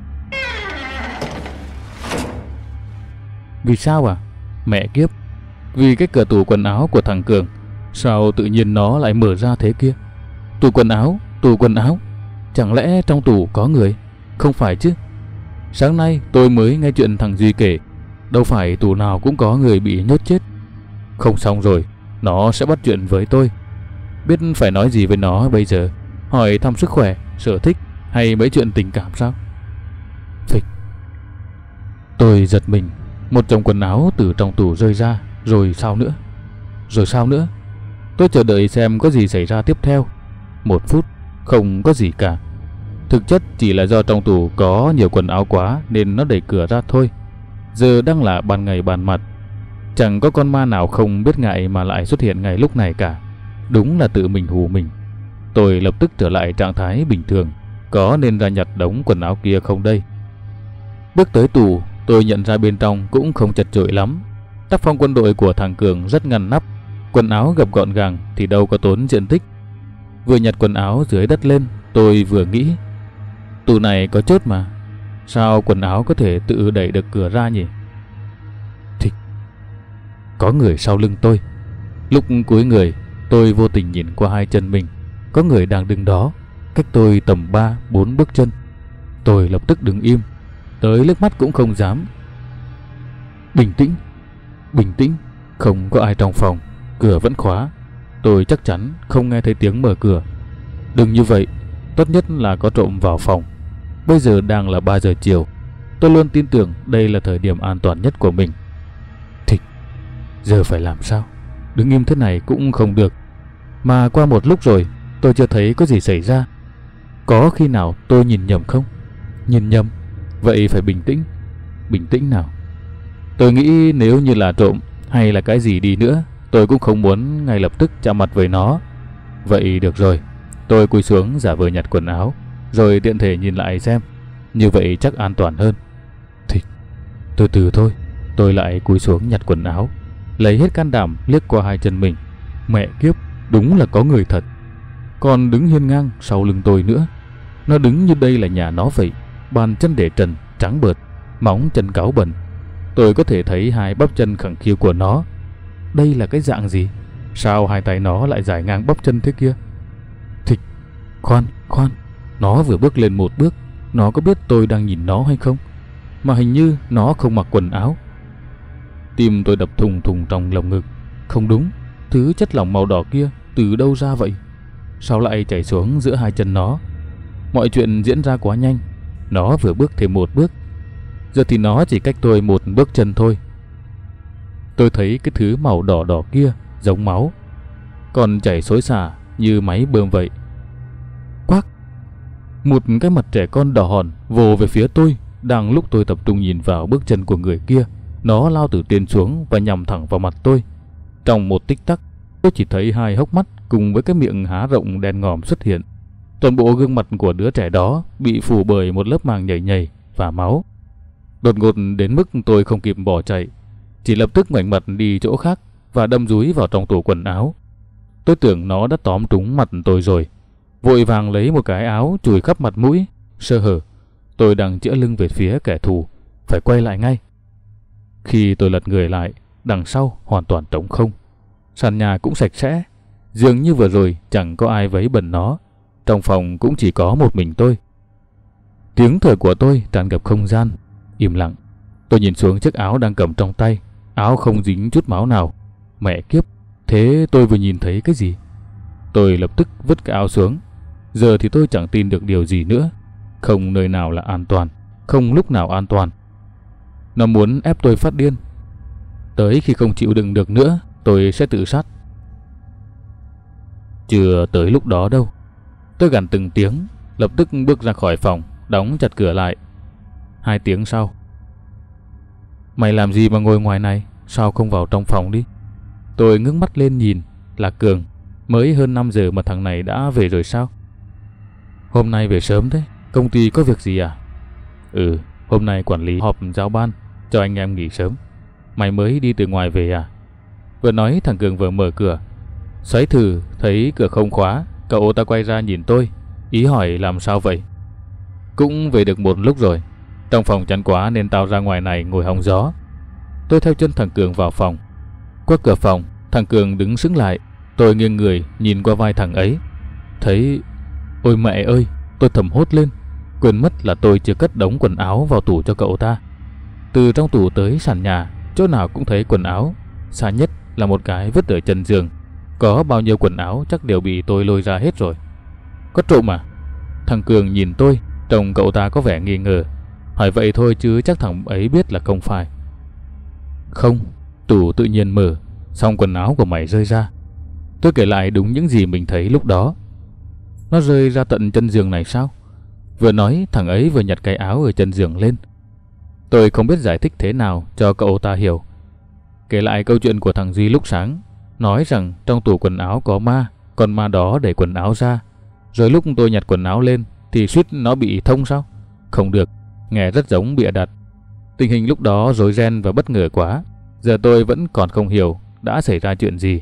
Vì sao à? Mẹ kiếp. Vì cái cửa tủ quần áo của thằng Cường. Sao tự nhiên nó lại mở ra thế kia? Tủ quần áo. Chẳng lẽ trong tủ có người? Không phải chứ. Sáng nay tôi mới nghe chuyện thằng Duy kể. Đâu phải tủ nào cũng có người bị nhốt chết. Không xong rồi, nó sẽ bắt chuyện với tôi. Biết phải nói gì với nó bây giờ? Hỏi thăm sức khỏe, sở thích hay mấy chuyện tình cảm sao? Phịch. Tôi giật mình. Một chồng quần áo từ trong tủ rơi ra. Rồi sao nữa? Tôi chờ đợi xem có gì xảy ra tiếp theo. 1 phút, không có gì cả. Thực chất chỉ là do trong tủ có nhiều quần áo quá nên nó đẩy cửa ra thôi. Giờ đang là ban ngày ban mặt. Chẳng có con ma nào không biết ngại mà lại xuất hiện ngay lúc này cả. Đúng là tự mình hù mình. Tôi lập tức trở lại trạng thái bình thường. Có nên ra nhặt đống quần áo kia không đây? Bước tới tủ, tôi nhận ra bên trong cũng không chật chội lắm. Tác phong quân đội của thằng Cường rất ngăn nắp. Quần áo gập gọn gàng thì đâu có tốn diện tích. Vừa nhặt quần áo dưới đất lên, tôi vừa nghĩ, tủ này có chốt mà, sao quần áo có thể tự đẩy được cửa ra nhỉ? Thì có người sau lưng tôi. Lúc cúi người, tôi vô tình nhìn qua hai chân mình, có người đang đứng đó, cách tôi tầm 3-4 bước chân. Tôi lập tức đứng im, tới liếc mắt cũng không dám. Bình tĩnh, bình tĩnh, không có ai trong phòng, cửa vẫn khóa. Tôi chắc chắn không nghe thấy tiếng mở cửa. Đừng như vậy, tốt nhất là có trộm vào phòng. Bây giờ đang là 3 giờ chiều. Tôi luôn tin tưởng đây là thời điểm an toàn nhất của mình. Thịch, giờ phải làm sao? Đứng im thế này cũng không được. Mà qua một lúc rồi, tôi chưa thấy có gì xảy ra. Có khi nào tôi nhìn nhầm không? Nhìn nhầm, vậy phải bình tĩnh. Bình tĩnh nào. Tôi nghĩ nếu như là trộm hay là cái gì đi nữa, tôi cũng không muốn ngay lập tức chạm mặt với nó. Vậy được rồi, tôi cúi xuống giả vờ nhặt quần áo, rồi tiện thể nhìn lại xem. Như vậy chắc an toàn hơn. Thì từ từ thôi. Tôi lại cúi xuống nhặt quần áo, lấy hết can đảm liếc qua hai chân mình. Mẹ kiếp, đúng là có người thật. Còn đứng hiên ngang sau lưng tôi nữa. Nó đứng như đây là nhà nó vậy. Bàn chân để trần, trắng bợt, móng chân cáo bẩn. Tôi có thể thấy hai bắp chân khẳng khiu của nó. Đây là cái dạng gì? Sao hai tay nó lại dài ngang bắp chân thế kia? Thịch, khoan, khoan. Nó vừa bước lên một bước. Nó có biết tôi đang nhìn nó hay không? Mà hình như nó không mặc quần áo. Tim tôi đập thùng thùng trong lồng ngực. Không đúng, thứ chất lỏng màu đỏ kia từ đâu ra vậy? Sao lại chảy xuống giữa hai chân nó? Mọi chuyện diễn ra quá nhanh. Nó vừa bước thêm một bước. Giờ thì nó chỉ cách tôi một bước chân thôi. Tôi thấy cái thứ màu đỏ đỏ kia giống máu, còn chảy xối xả như máy bơm vậy. Quác! Một cái mặt trẻ con đỏ hòn vồ về phía tôi. Đang lúc tôi tập trung nhìn vào bước chân của người kia, nó lao từ trên xuống và nhằm thẳng vào mặt tôi. Trong một tích tắc, tôi chỉ thấy hai hốc mắt cùng với cái miệng há rộng đen ngòm xuất hiện. Toàn bộ gương mặt của đứa trẻ đó bị phủ bởi một lớp màng nhầy nhầy và máu. Đột ngột đến mức tôi không kịp bỏ chạy, chỉ lập tức ngoảnh mặt đi chỗ khác và đâm dúi vào trong tủ quần áo. Tôi tưởng nó đã tóm trúng mặt tôi rồi, vội vàng lấy một cái áo chùi khắp mặt mũi. Sơ hở, tôi đang chĩa lưng về phía kẻ thù, phải quay lại ngay. Khi tôi lật người lại, đằng sau hoàn toàn trống không. Sàn nhà cũng sạch sẽ, dường như vừa rồi chẳng có ai vấy bẩn nó. Trong phòng cũng chỉ có một mình tôi. Tiếng thở của tôi tràn ngập không gian. Im lặng. Tôi nhìn xuống chiếc áo đang cầm trong tay. Áo không dính chút máu nào. Mẹ kiếp, thế tôi vừa nhìn thấy cái gì? Tôi lập tức vứt cái áo xuống. Giờ thì tôi chẳng tin được điều gì nữa. Không nơi nào là an toàn, không lúc nào an toàn. Nó muốn ép tôi phát điên. Tới khi không chịu đựng được nữa, tôi sẽ tự sát. Chưa tới lúc đó đâu. Tôi gằn từng tiếng, lập tức bước ra khỏi phòng, đóng chặt cửa lại. 2 tiếng sau. Mày làm gì mà ngồi ngoài này? Sao không vào trong phòng đi? Tôi ngước mắt lên nhìn. Là Cường. Mới hơn 5 giờ mà thằng này đã về rồi sao? Hôm nay về sớm thế. Công ty có việc gì à? Ừ, hôm nay quản lý họp giao ban, cho anh em nghỉ sớm. Mày mới đi từ ngoài về à? Vừa nói thằng Cường vừa mở cửa. Xoáy thử thấy cửa không khóa, cậu ta quay ra nhìn tôi, ý hỏi làm sao vậy. Cũng về được một lúc rồi. Trong phòng chán quá nên tao ra ngoài này ngồi hóng gió. Tôi theo chân thằng Cường vào phòng. Qua cửa phòng, thằng Cường đứng sững lại. Tôi nghiêng người nhìn qua vai thằng ấy. Thấy... Ôi mẹ ơi! Tôi thầm hốt lên, quên mất là tôi chưa cất đống quần áo vào tủ cho cậu ta. Từ trong tủ tới sàn nhà, chỗ nào cũng thấy quần áo. Xa nhất là một cái vứt ở chân giường. Có bao nhiêu quần áo chắc đều bị tôi lôi ra hết rồi. Có trộm à? Thằng Cường nhìn tôi, trông cậu ta có vẻ nghi ngờ. Hỏi vậy thôi chứ chắc thằng ấy biết là không phải. Không, tủ tự nhiên mở, xong quần áo của mày rơi ra. Tôi kể lại đúng những gì mình thấy lúc đó. Nó rơi ra tận chân giường này sao? Vừa nói thằng ấy vừa nhặt cái áo ở chân giường lên. Tôi không biết giải thích thế nào cho cậu ta hiểu. Kể lại câu chuyện của thằng Duy lúc sáng, nói rằng trong tủ quần áo có ma, con ma đó đẩy quần áo ra. Rồi lúc tôi nhặt quần áo lên thì suýt nó bị thông sao? Không được, nghe rất giống bịa đặt. Tình hình lúc đó rối ren và bất ngờ quá. Giờ tôi vẫn còn không hiểu đã xảy ra chuyện gì.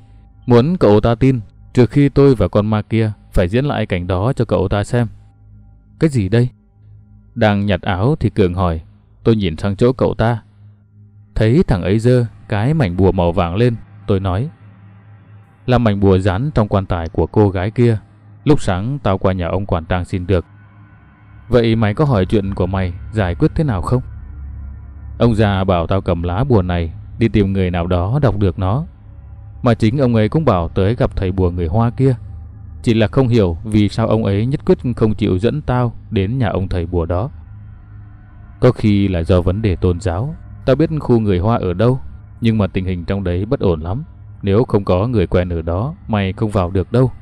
Muốn cậu ta tin, trừ khi tôi và con ma kia phải diễn lại cảnh đó cho cậu ta xem. Cái gì đây? Đang nhặt áo thì Cường hỏi. Tôi nhìn sang chỗ cậu ta. Thấy thằng ấy giơ cái mảnh bùa màu vàng lên, tôi nói: là mảnh bùa dán trong quan tài của cô gái kia, lúc sáng tao qua nhà ông quản trang xin được. Vậy mày có hỏi chuyện của mày giải quyết thế nào không? Ông già bảo tao cầm lá bùa này đi tìm người nào đó đọc được nó. Mà chính ông ấy cũng bảo tới gặp thầy bùa người Hoa kia. Chỉ là không hiểu vì sao ông ấy nhất quyết không chịu dẫn tao đến nhà ông thầy bùa đó. Có khi là do vấn đề tôn giáo. Tao biết khu người Hoa ở đâu, nhưng mà tình hình trong đấy bất ổn lắm. Nếu không có người quen ở đó, mày không vào được đâu.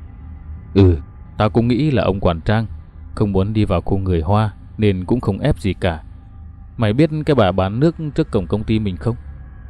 Tao cũng nghĩ là ông quản trang không muốn đi vào khu người Hoa nên cũng không ép gì cả. Mày biết cái bà bán nước trước cổng công ty mình không?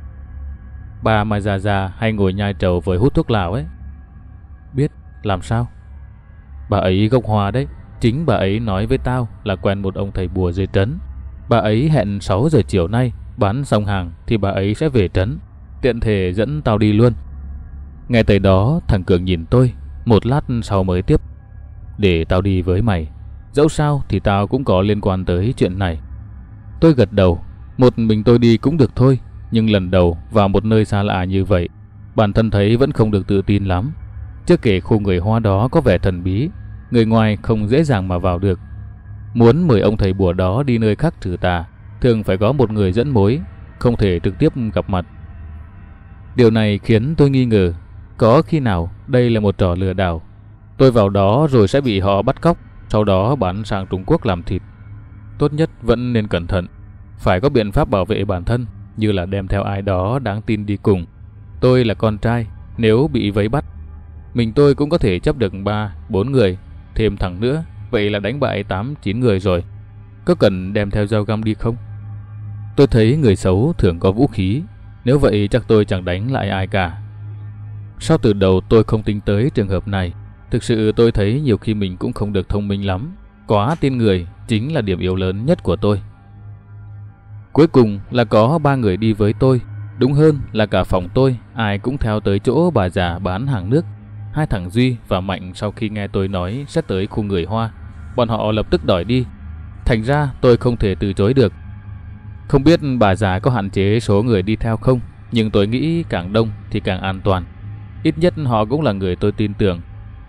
Bà mà già già hay ngồi nhai trầu với hút thuốc lào ấy. Biết. Làm sao? Bà ấy gốc Hoa đấy. Chính bà ấy nói với tao là quen một ông thầy bùa dưới trấn. Bà ấy hẹn 6 giờ chiều nay, bán xong hàng thì bà ấy sẽ về trấn, tiện thể dẫn tao đi luôn. Nghe tới đó, thằng Cường nhìn tôi, một lát sau mới tiếp: để tao đi với mày, dẫu sao thì tao cũng có liên quan tới chuyện này. Tôi gật đầu. Một mình tôi đi cũng được thôi, nhưng lần đầu vào một nơi xa lạ như vậy, bản thân thấy vẫn không được tự tin lắm. Chưa kể khu người Hoa đó có vẻ thần bí, người ngoài không dễ dàng mà vào được. Muốn mời ông thầy bùa đó đi nơi khác trừ tà, thường phải có một người dẫn mối, không thể trực tiếp gặp mặt. Điều này khiến tôi nghi ngờ, có khi nào đây là một trò lừa đảo. Tôi vào đó rồi sẽ bị họ bắt cóc, sau đó bán sang Trung Quốc làm thịt. Tốt nhất vẫn nên cẩn thận, phải có biện pháp bảo vệ bản thân, như là đem theo ai đó đáng tin đi cùng. Tôi là con trai, nếu bị vây bắt, mình tôi cũng có thể chấp được 3-4 người, thêm thằng nữa, vậy là đánh bại 8-9 người rồi. Có cần đem theo dao găm đi không? Tôi thấy người xấu thường có vũ khí, nếu vậy chắc tôi chẳng đánh lại ai cả. Sao từ đầu tôi không tính tới trường hợp này? Thực sự tôi thấy nhiều khi mình cũng không được thông minh lắm. Quá tin người chính là điểm yếu lớn nhất của tôi. Cuối cùng là có 3 người đi với tôi. Đúng hơn là cả phòng tôi, ai cũng theo tới chỗ bà già bán hàng nước. 2 thằng Duy và Mạnh sau khi nghe tôi nói sẽ tới khu người Hoa, bọn họ lập tức đòi đi. Thành ra tôi không thể từ chối được. Không biết bà già có hạn chế số người đi theo không, nhưng tôi nghĩ càng đông thì càng an toàn. Ít nhất họ cũng là người tôi tin tưởng.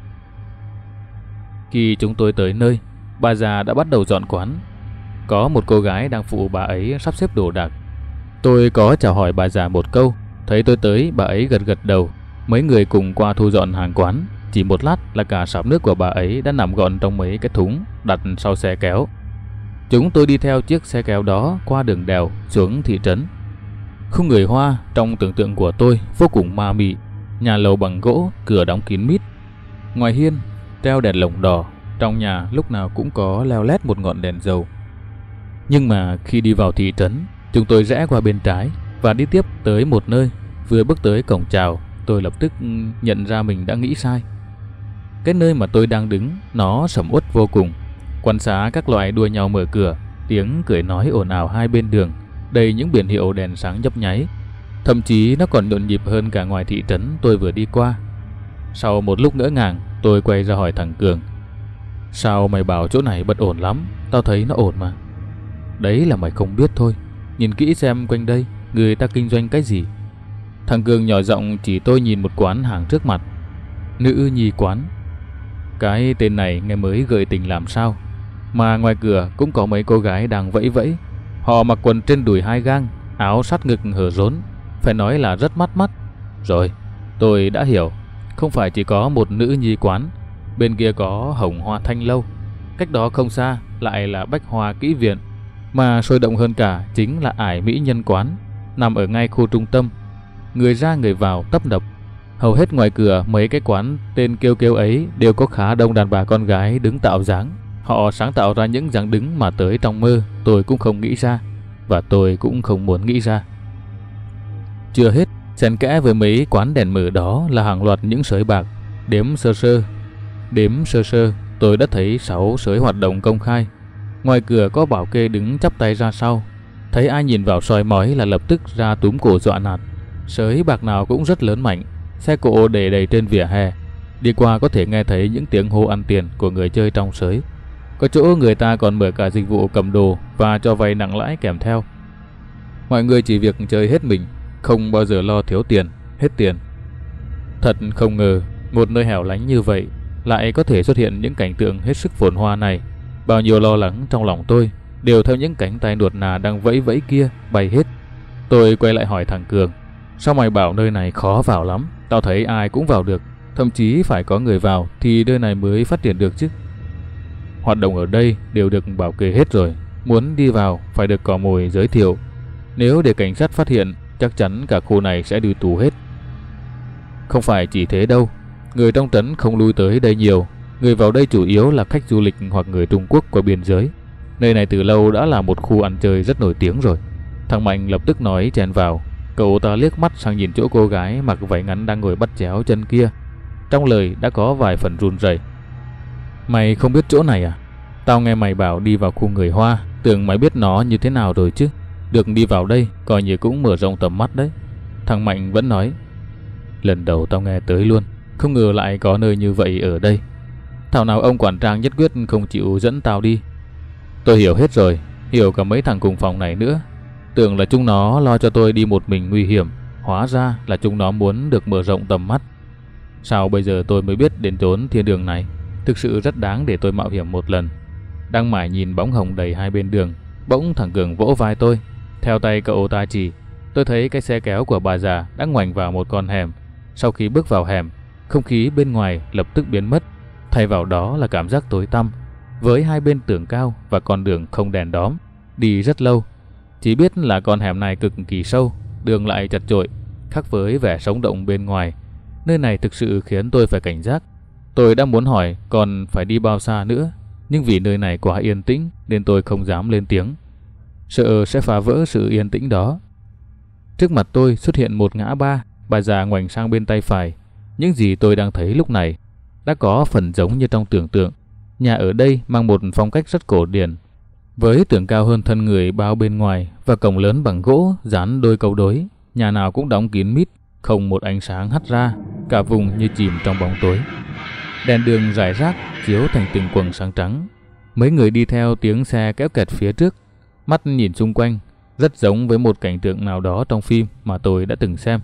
Khi chúng tôi tới nơi, bà già đã bắt đầu dọn quán. Có một cô gái đang phụ bà ấy sắp xếp đồ đạc. Tôi có chào hỏi bà già một câu, thấy tôi tới bà ấy gật gật đầu. Mấy người cùng qua thu dọn hàng quán. Chỉ một lát là cả sạp nước của bà ấy đã nằm gọn trong mấy cái thúng đặt sau xe kéo. Chúng tôi đi theo chiếc xe kéo đó qua đường đèo xuống thị trấn. Khu người Hoa trong tưởng tượng của tôi vô cùng ma mị. Nhà lầu bằng gỗ, cửa đóng kín mít. Ngoài hiên treo đèn lồng đỏ, trong nhà lúc nào cũng có leo lét một ngọn đèn dầu. Nhưng mà khi đi vào thị trấn, chúng tôi rẽ qua bên trái và đi tiếp tới một nơi. Vừa bước tới cổng chào, tôi lập tức nhận ra mình đã nghĩ sai. Cái nơi mà tôi đang đứng nó sầm uất vô cùng. Quan sát các loại đua nhau mở cửa, tiếng cười nói ồn ào hai bên đường, đầy những biển hiệu đèn sáng nhấp nháy. Thậm chí nó còn nhộn nhịp hơn cả ngoài thị trấn tôi vừa đi qua. Sau một lúc ngỡ ngàng, tôi quay ra hỏi thằng Cường: sao mày bảo chỗ này bất ổn lắm? Tao thấy nó ổn mà. Đấy là mày không biết thôi. Nhìn kỹ xem quanh đây người ta kinh doanh cái gì. Thằng Cường nhỏ giọng chỉ tôi nhìn một quán hàng trước mặt. Nữ nhi quán. Cái tên này nghe mới gợi tình làm sao. Mà ngoài cửa cũng có mấy cô gái đang vẫy vẫy. Họ mặc quần trên đùi 2 gang, áo sát ngực hở rốn, phải nói là rất bắt mắt. Rồi, tôi đã hiểu. Không phải chỉ có một nữ nhi quán, bên kia có Hồng Hoa Thanh Lâu, cách đó không xa lại là Bách Hoa Kỹ Viện. Mà sôi động hơn cả chính là Ải Mỹ Nhân Quán, nằm ở ngay khu trung tâm. Người ra người vào tấp nập. Hầu hết ngoài cửa mấy cái quán tên kêu kêu ấy đều có khá đông đàn bà con gái đứng tạo dáng. Họ sáng tạo ra những dáng đứng mà tới trong mơ tôi cũng không nghĩ ra, và tôi cũng không muốn nghĩ ra. Chưa hết, xen kẽ với mấy quán đèn mờ đó là hàng loạt những sới bạc. Đếm sơ sơ tôi đã thấy 6 sới hoạt động công khai. Ngoài cửa có bảo kê đứng chắp tay ra sau, thấy ai nhìn vào soi mói là lập tức ra túm cổ dọa nạt. Sới bạc nào cũng rất lớn mạnh, xe cộ để đầy trên vỉa hè. Đi qua có thể nghe thấy những tiếng hô ăn tiền của người chơi trong sới. Có chỗ người ta còn mở cả dịch vụ cầm đồ và cho vay nặng lãi kèm theo. Mọi người chỉ việc chơi hết mình, không bao giờ lo thiếu tiền, hết tiền. Thật không ngờ, một nơi hẻo lánh như vậy lại có thể xuất hiện những cảnh tượng hết sức phồn hoa này. Bao nhiêu lo lắng trong lòng tôi đều theo những cánh tay nuột nà đang vẫy vẫy kia bay hết. Tôi quay lại hỏi thằng Cường: sao mày bảo nơi này khó vào lắm? Tao thấy ai cũng vào được, thậm chí phải có người vào thì nơi này mới phát triển được chứ. Hoạt động ở đây đều được bảo kê hết rồi, muốn đi vào phải được cò mồi giới thiệu. Nếu để cảnh sát phát hiện, chắc chắn cả khu này sẽ đi tù hết. Không phải chỉ thế đâu, người trong trấn không lui tới đây nhiều. Người vào đây chủ yếu là khách du lịch hoặc người Trung Quốc qua biên giới. Nơi này từ lâu đã là một khu ăn chơi rất nổi tiếng rồi. Thằng Mạnh lập tức nói chen vào. Cậu ta liếc mắt sang nhìn chỗ cô gái mặc váy ngắn đang ngồi bắt chéo chân kia. Trong lời đã có vài phần run rẩy. Mày không biết chỗ này à? Tao nghe mày bảo đi vào khu người Hoa, tưởng mày biết nó như thế nào rồi chứ. Được đi vào đây coi như cũng mở rộng tầm mắt đấy. Thằng Mạnh vẫn nói: lần đầu tao nghe tới luôn, không ngờ lại có nơi như vậy ở đây. Thảo nào ông quản trang nhất quyết không chịu dẫn tao đi. Tôi hiểu hết rồi, hiểu cả mấy thằng cùng phòng này nữa. Tưởng là chúng nó lo cho tôi đi một mình nguy hiểm, hóa ra là chúng nó muốn được mở rộng tầm mắt. Sao bây giờ tôi mới biết đến chốn thiên đường này? Thực sự rất đáng để tôi mạo hiểm một lần. Đang mải nhìn bóng hồng đầy hai bên đường, bỗng thằng Cường vỗ vai tôi. Theo tay cậu ta chỉ, tôi thấy cái xe kéo của bà già đã ngoảnh vào một con hẻm. Sau khi bước vào hẻm, không khí bên ngoài lập tức biến mất, thay vào đó là cảm giác tối tăm, với hai bên tường cao và con đường không đèn đóm. Đi rất lâu, chỉ biết là con hẻm này cực kỳ sâu, đường lại chật chội, khác với vẻ sống động bên ngoài. Nơi này thực sự khiến tôi phải cảnh giác. Tôi đã muốn hỏi còn phải đi bao xa nữa, nhưng vì nơi này quá yên tĩnh nên tôi không dám lên tiếng, sợ sẽ phá vỡ sự yên tĩnh đó. Trước mặt tôi xuất hiện một ngã ba, bà già ngoảnh sang bên tay phải. Những gì tôi đang thấy lúc này đã có phần giống như trong tưởng tượng. Nhà ở đây mang một phong cách rất cổ điển, với tường cao hơn thân người bao bên ngoài và cổng lớn bằng gỗ dán đôi câu đối. Nhà nào cũng đóng kín mít, không một ánh sáng hắt ra, cả vùng như chìm trong bóng tối. Đèn đường rải rác chiếu thành từng quầng sáng trắng. Mấy người đi theo tiếng xe kéo kẹt phía trước. Mắt nhìn xung quanh, rất giống với một cảnh tượng nào đó trong phim mà tôi đã từng xem.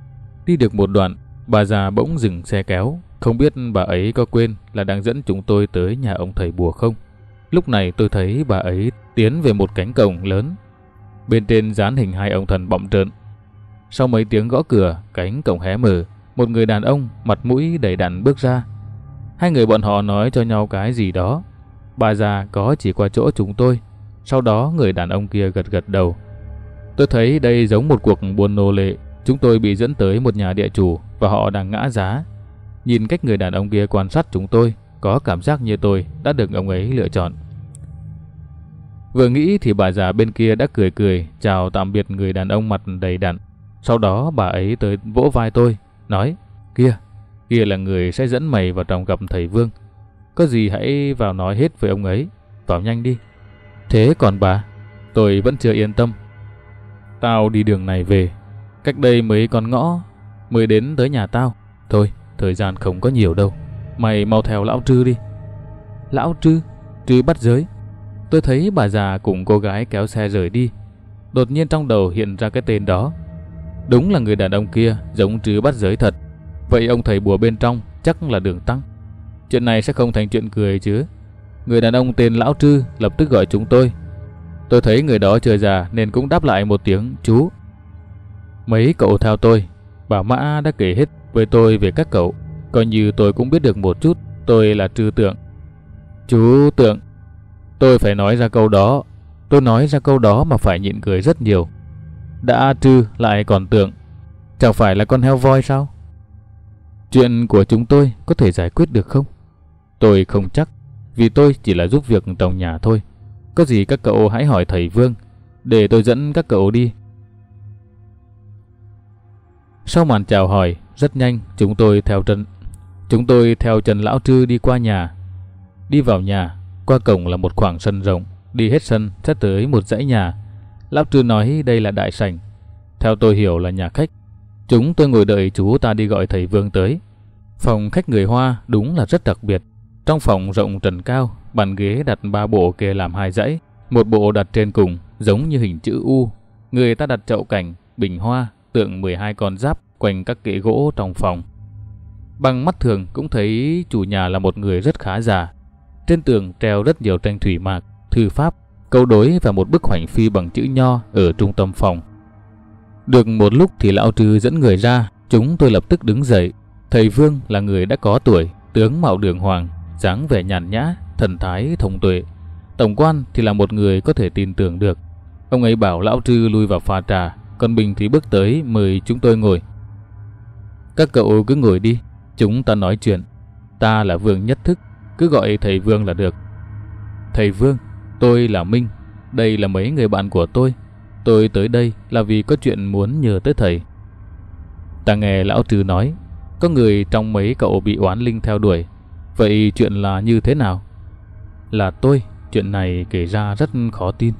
Đi được một đoạn, bà già bỗng dừng xe kéo. Không biết bà ấy có quên là đang dẫn chúng tôi tới nhà ông thầy bùa không? Lúc này tôi thấy bà ấy tiến về một cánh cổng lớn. Bên trên dán hình hai ông thần bặm trợn. Sau mấy tiếng gõ cửa, cánh cổng hé mở. Một người đàn ông mặt mũi đầy đặn bước ra. Hai người bọn họ nói cho nhau cái gì đó. Bà già có chỉ qua chỗ chúng tôi. Sau đó người đàn ông kia gật gật đầu. Tôi thấy đây giống một cuộc buôn nô lệ. Chúng tôi bị dẫn tới một nhà địa chủ và họ đang ngã giá. Nhìn cách người đàn ông kia quan sát chúng tôi, có cảm giác như tôi đã được ông ấy lựa chọn. Vừa nghĩ thì bà già bên kia đã cười cười chào tạm biệt người đàn ông mặt đầy đặn. Sau đó bà ấy tới vỗ vai tôi, nói: kia là người sẽ dẫn mày vào trong gặp thầy Vương. Có gì hãy vào nói hết với ông ấy, vào nhanh đi. Thế còn bà? Tôi vẫn chưa yên tâm. Tao đi đường này về, cách đây mấy con ngõ mới đến tới nhà tao. Thôi, thời gian không có nhiều đâu, mày mau theo lão Trư đi. Lão Trư? Trư bắt giới? Tôi thấy bà già cùng cô gái kéo xe rời đi. Đột nhiên trong đầu hiện ra cái tên đó. Đúng là người đàn ông kia giống Trư bắt giới thật. Vậy ông thầy bùa bên trong chắc là Đường Tăng. Chuyện này sẽ không thành chuyện cười chứ. Người đàn ông tên Lão Trư lập tức gọi chúng tôi. Tôi thấy người đó trời già nên cũng đáp lại một tiếng chú. Mấy cậu theo tôi. Bà Mã đã kể hết với tôi về các cậu, coi như tôi cũng biết được một chút. Tôi là Trư Tượng. Chú Tượng. Tôi phải nói ra câu đó. Tôi nói ra câu đó mà phải nhịn cười rất nhiều. Đã Trư lại còn Tượng, chẳng phải là con heo voi sao? Chuyện của chúng tôi có thể giải quyết được không? Tôi không chắc, vì tôi chỉ là giúp việc trong nhà thôi. Có gì các cậu hãy hỏi thầy Vương, để tôi dẫn các cậu đi. Sau màn chào hỏi, rất nhanh chúng tôi theo Trần Lão Trư đi qua nhà. Đi vào nhà, qua cổng là một khoảng sân rộng. Đi hết sân sẽ tới một dãy nhà. Lão Trư nói đây là đại sảnh. Theo tôi hiểu là nhà khách. Chúng tôi ngồi đợi chú ta đi gọi thầy Vương tới. Phòng khách người Hoa đúng là rất đặc biệt. Trong phòng rộng trần cao, bàn ghế đặt 3 bộ kê làm 2 dãy, một bộ đặt trên cùng giống như hình chữ U. Người ta đặt chậu cảnh, bình hoa, tượng 12 con giáp quanh các kệ gỗ trong phòng. Bằng mắt thường cũng thấy chủ nhà là một người rất khá già. Trên tường treo rất nhiều tranh thủy mạc, thư pháp, câu đối và một bức hoành phi bằng chữ nho ở trung tâm phòng. Được một lúc thì lão Trư dẫn người ra, chúng tôi lập tức đứng dậy. Thầy Vương là người đã có tuổi, tướng mạo đường hoàng, dáng vẻ nhàn nhã, thần thái thông tuệ. Tổng quan thì là một người có thể tin tưởng được. Ông ấy bảo lão Trư lui vào pha trà, còn Bình thì bước tới mời chúng tôi ngồi. Các cậu cứ ngồi đi, chúng ta nói chuyện. Ta là Vương Nhất Thức, cứ gọi thầy Vương là được. Thầy Vương, tôi là Minh, đây là mấy người bạn của tôi. Tôi tới đây là vì có chuyện muốn nhờ tới thầy. Ta nghe lão Trư nói, có người trong mấy cậu bị oán linh theo đuổi. Vậy chuyện là như thế nào? Là tôi, chuyện này kể ra rất khó tin.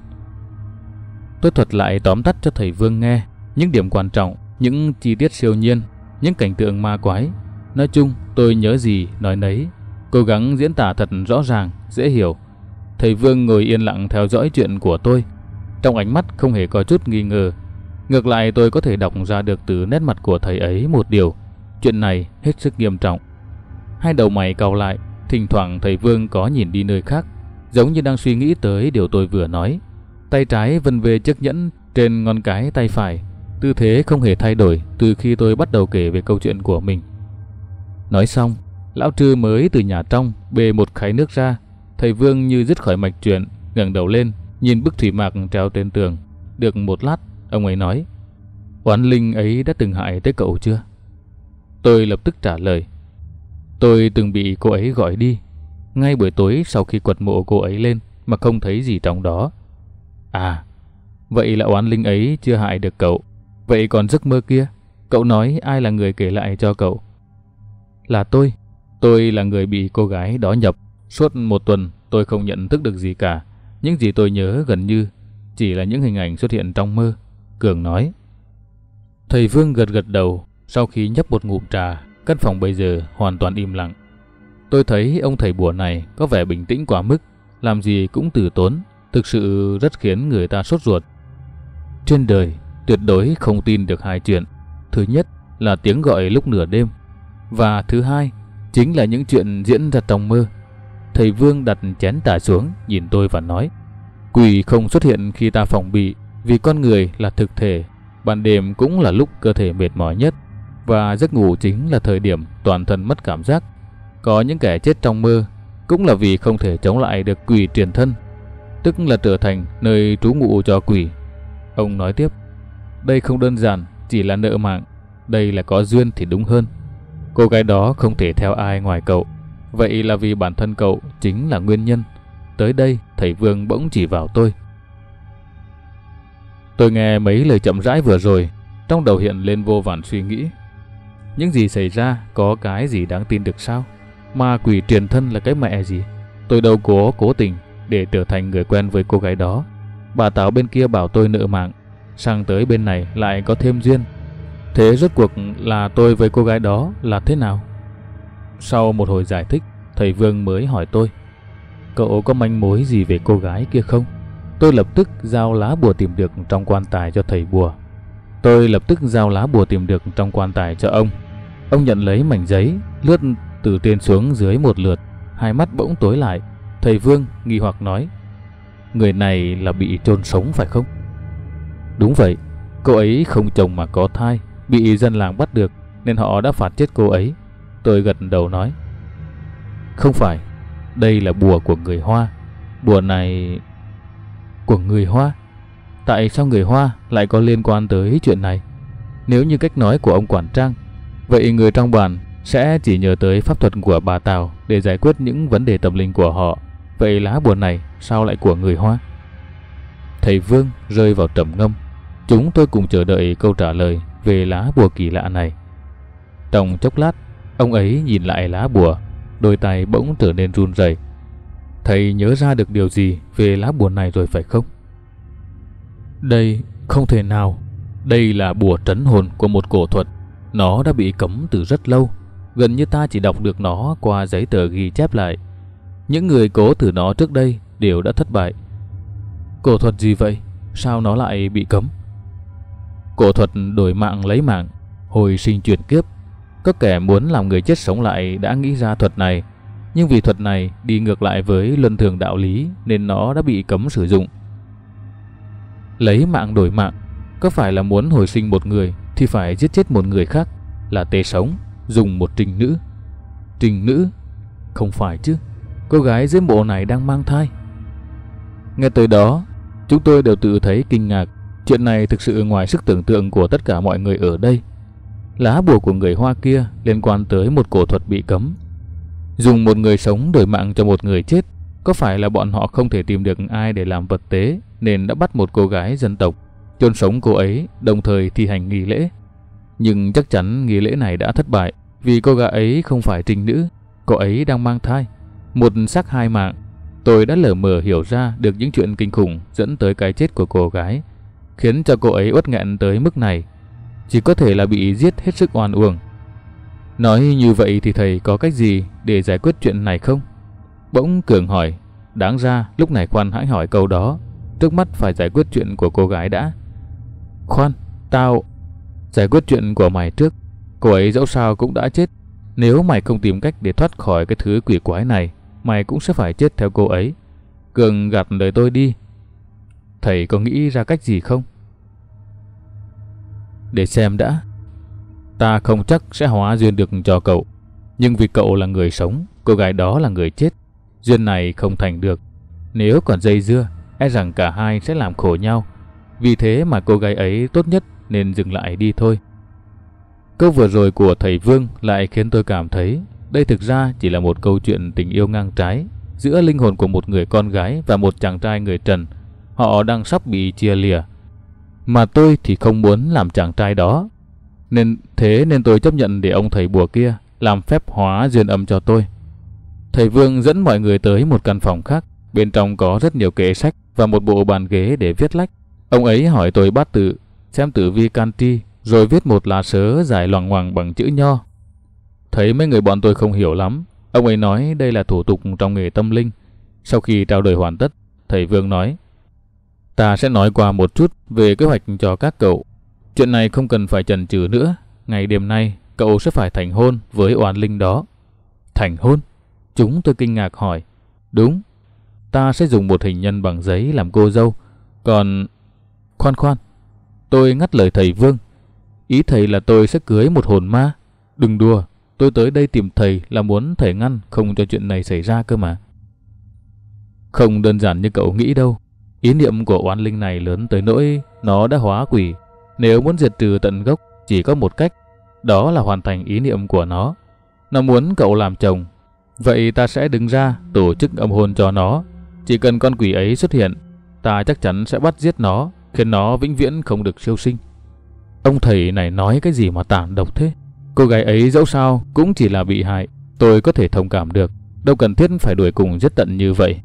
Tôi thuật lại tóm tắt cho thầy Vương nghe những điểm quan trọng, những chi tiết siêu nhiên, những cảnh tượng ma quái. Nói chung tôi nhớ gì nói nấy, cố gắng diễn tả thật rõ ràng, dễ hiểu. Thầy Vương ngồi yên lặng theo dõi chuyện của tôi. Trong ánh mắt không hề có chút nghi ngờ. Ngược lại tôi có thể đọc ra được từ nét mặt của thầy ấy một điều: chuyện này hết sức nghiêm trọng. Hai đầu mày cau lại, thỉnh thoảng thầy Vương có nhìn đi nơi khác, giống như đang suy nghĩ tới điều tôi vừa nói. Tay trái vân về chiếc nhẫn trên ngón cái tay phải, tư thế không hề thay đổi từ khi tôi bắt đầu kể về câu chuyện của mình. Nói xong, lão Trư mới từ nhà trong bê một khay nước ra. Thầy Vương như dứt khỏi mạch chuyện, ngẩng đầu lên nhìn bức thủy mạc treo trên tường. Được một lát, ông ấy nói: oán linh ấy đã từng hại tới cậu chưa? Tôi lập tức trả lời: tôi từng bị cô ấy gọi đi, ngay buổi tối sau khi quật mộ cô ấy lên mà không thấy gì trong đó. À, vậy là oán linh ấy chưa hại được cậu. Vậy còn giấc mơ kia, cậu nói ai là người kể lại cho cậu? Là tôi. Tôi là người bị cô gái đó nhập. Suốt một tuần tôi không nhận thức được gì cả. Những gì tôi nhớ gần như chỉ là những hình ảnh xuất hiện trong mơ, Cường nói. Thầy Vương gật gật đầu. Sau khi nhấp một ngụm trà, căn phòng bây giờ hoàn toàn im lặng. Tôi thấy ông thầy bùa này có vẻ bình tĩnh quá mức, làm gì cũng từ tốn, thực sự rất khiến người ta sốt ruột. Trên đời tuyệt đối không tin được hai chuyện. Thứ nhất là tiếng gọi lúc nửa đêm, và thứ hai chính là những chuyện diễn ra trong mơ. Thầy Vương đặt chén trà xuống, nhìn tôi và nói: quỷ không xuất hiện khi ta phòng bị, vì con người là thực thể. Ban đêm cũng là lúc cơ thể mệt mỏi nhất, và giấc ngủ chính là thời điểm toàn thân mất cảm giác. Có những kẻ chết trong mơ cũng là vì không thể chống lại được quỷ truyền thân, tức là trở thành nơi trú ngụ cho quỷ. Ông nói tiếp: đây không đơn giản chỉ là nợ mạng, đây là có duyên thì đúng hơn. Cô gái đó không thể theo ai ngoài cậu, vậy là vì bản thân cậu chính là nguyên nhân. Tới đây thầy Vương bỗng chỉ vào tôi. Tôi nghe mấy lời chậm rãi vừa rồi, trong đầu hiện lên vô vàn suy nghĩ. Những gì xảy ra có cái gì đáng tin được sao? Ma quỷ truyền thân là cái mẹ gì? Tôi đâu có cố tình để trở thành người quen với cô gái đó. Bà Táo bên kia bảo tôi nợ mạng, sang tới bên này lại có thêm duyên. Thế rốt cuộc là tôi với cô gái đó là thế nào? Sau một hồi giải thích, thầy Vương mới hỏi tôi: cậu có manh mối gì về cô gái kia không? Tôi lập tức giao lá bùa tìm được trong quan tài cho thầy bùa. Ông nhận lấy mảnh giấy, lướt từ trên xuống dưới một lượt, hai mắt bỗng tối lại. Thầy Vương nghi hoặc nói: người này là bị chôn sống phải không? Đúng vậy, cô ấy không chồng mà có thai, bị dân làng bắt được nên họ đã phạt chết cô ấy. Tôi gật đầu nói: không phải, đây là bùa của người Hoa. Bùa này... Của người Hoa? Tại sao người Hoa lại có liên quan tới chuyện này? Nếu như cách nói của ông quản trang, vậy người trong bản sẽ chỉ nhờ tới pháp thuật của bà Tào để giải quyết những vấn đề tâm linh của họ. Vậy lá bùa này sao lại của người Hoa? Thầy Vương rơi vào trầm ngâm. Chúng tôi cùng chờ đợi câu trả lời về lá bùa kỳ lạ này. Trong chốc lát, ông ấy nhìn lại lá bùa, đôi tay bỗng trở nên run rẩy. Thầy nhớ ra được điều gì về lá bùa này rồi phải không? Đây không thể nào. Đây là bùa trấn hồn của một cổ thuật Nó đã bị cấm từ rất lâu, gần như ta chỉ đọc được nó qua giấy tờ ghi chép lại. Những người cố thử nó trước đây đều đã thất bại. Cổ thuật gì vậy? Sao nó lại bị cấm? Cổ thuật đổi mạng lấy mạng, hồi sinh chuyển kiếp. Có kẻ muốn làm người chết sống lại đã nghĩ ra thuật này, nhưng vì thuật này đi ngược lại với luân thường đạo lý nên nó đã bị cấm sử dụng. Lấy mạng đổi mạng, có phải là muốn hồi sinh một người thì phải giết chết một người khác, là tê sống, dùng một trinh nữ. Trinh nữ? Không phải chứ, cô gái dưới mộ này đang mang thai. Nghe tới đó, chúng tôi đều tự thấy kinh ngạc. Chuyện này thực sự ngoài sức tưởng tượng của tất cả mọi người ở đây. Lá bùa của người Hoa kia liên quan tới một cổ thuật bị cấm. Dùng một người sống đổi mạng cho một người chết. Có phải là bọn họ không thể tìm được ai để làm vật tế nên đã bắt một cô gái dân tộc, chôn sống cô ấy, đồng thời thi hành nghi lễ. Nhưng chắc chắn nghi lễ này đã thất bại, vì cô gái ấy không phải trinh nữ, cô ấy đang mang thai, một xác hai mạng. Tôi đã lờ mờ hiểu ra được những chuyện kinh khủng dẫn tới cái chết của cô gái, khiến cho cô ấy uất nghẹn tới mức này. Chỉ có thể là bị giết hết sức oan uổng. Nói như vậy thì thầy có cách gì để giải quyết chuyện này không? Bỗng Cường hỏi. Đáng ra lúc này khoan hãy hỏi câu đó. Trước mắt phải giải quyết chuyện của cô gái đã. Khoan, tao... Giải quyết chuyện của mày trước. Cô ấy dẫu sao cũng đã chết. Nếu mày không tìm cách để thoát khỏi cái thứ quỷ quái này, mày cũng sẽ phải chết theo cô ấy. Cường gạt lời tôi đi. Thầy có nghĩ ra cách gì không? Để xem đã. Ta không chắc sẽ hóa duyên được cho cậu. Nhưng vì cậu là người sống, cô gái đó là người chết, duyên này không thành được. Nếu còn dây dưa, e rằng cả hai sẽ làm khổ nhau. Vì thế mà cô gái ấy tốt nhất nên dừng lại đi thôi. Câu vừa rồi của thầy Vương lại khiến tôi cảm thấy đây thực ra chỉ là một câu chuyện tình yêu ngang trái giữa linh hồn của một người con gái và một chàng trai người trần. Họ đang sắp bị chia lìa. Mà tôi thì không muốn làm chàng trai đó. Nên tôi chấp nhận để ông thầy bùa kia làm phép hóa duyên âm cho tôi. Thầy Vương dẫn mọi người tới một căn phòng khác. Bên trong có rất nhiều kệ sách và một bộ bàn ghế để viết lách. Ông ấy hỏi tôi bát tự, xem tử vi can tri, rồi viết một lá sớ dài loằng ngoằng bằng chữ nho. Thấy mấy người bọn tôi không hiểu lắm, ông ấy nói đây là thủ tục trong nghề tâm linh. Sau khi trao đổi hoàn tất, thầy Vương nói: Ta sẽ nói qua một chút về kế hoạch cho các cậu. Chuyện này không cần phải chần chừ nữa. Ngày đêm nay, cậu sẽ phải thành hôn với oan linh đó. Thành hôn? Chúng tôi kinh ngạc hỏi. Đúng. Ta sẽ dùng một hình nhân bằng giấy làm cô dâu. Còn... Khoan. Tôi ngắt lời thầy Vương. Ý thầy là tôi sẽ cưới một hồn ma? Đừng đùa. Tôi tới đây tìm thầy là muốn thầy ngăn không cho chuyện này xảy ra cơ mà. Không đơn giản như cậu nghĩ đâu. Ý niệm của oan linh này lớn tới nỗi nó đã hóa quỷ. Nếu muốn diệt trừ tận gốc chỉ có một cách, đó là hoàn thành ý niệm của nó. Nó muốn cậu làm chồng. Vậy ta sẽ đứng ra tổ chức âm hôn cho nó. Chỉ cần con quỷ ấy xuất hiện, ta chắc chắn sẽ bắt giết nó, khiến nó vĩnh viễn không được siêu sinh. Ông thầy này nói cái gì mà tàn độc thế? Cô gái ấy dẫu sao cũng chỉ là bị hại, tôi có thể thông cảm được. Đâu cần thiết phải đuổi cùng giết tận như vậy.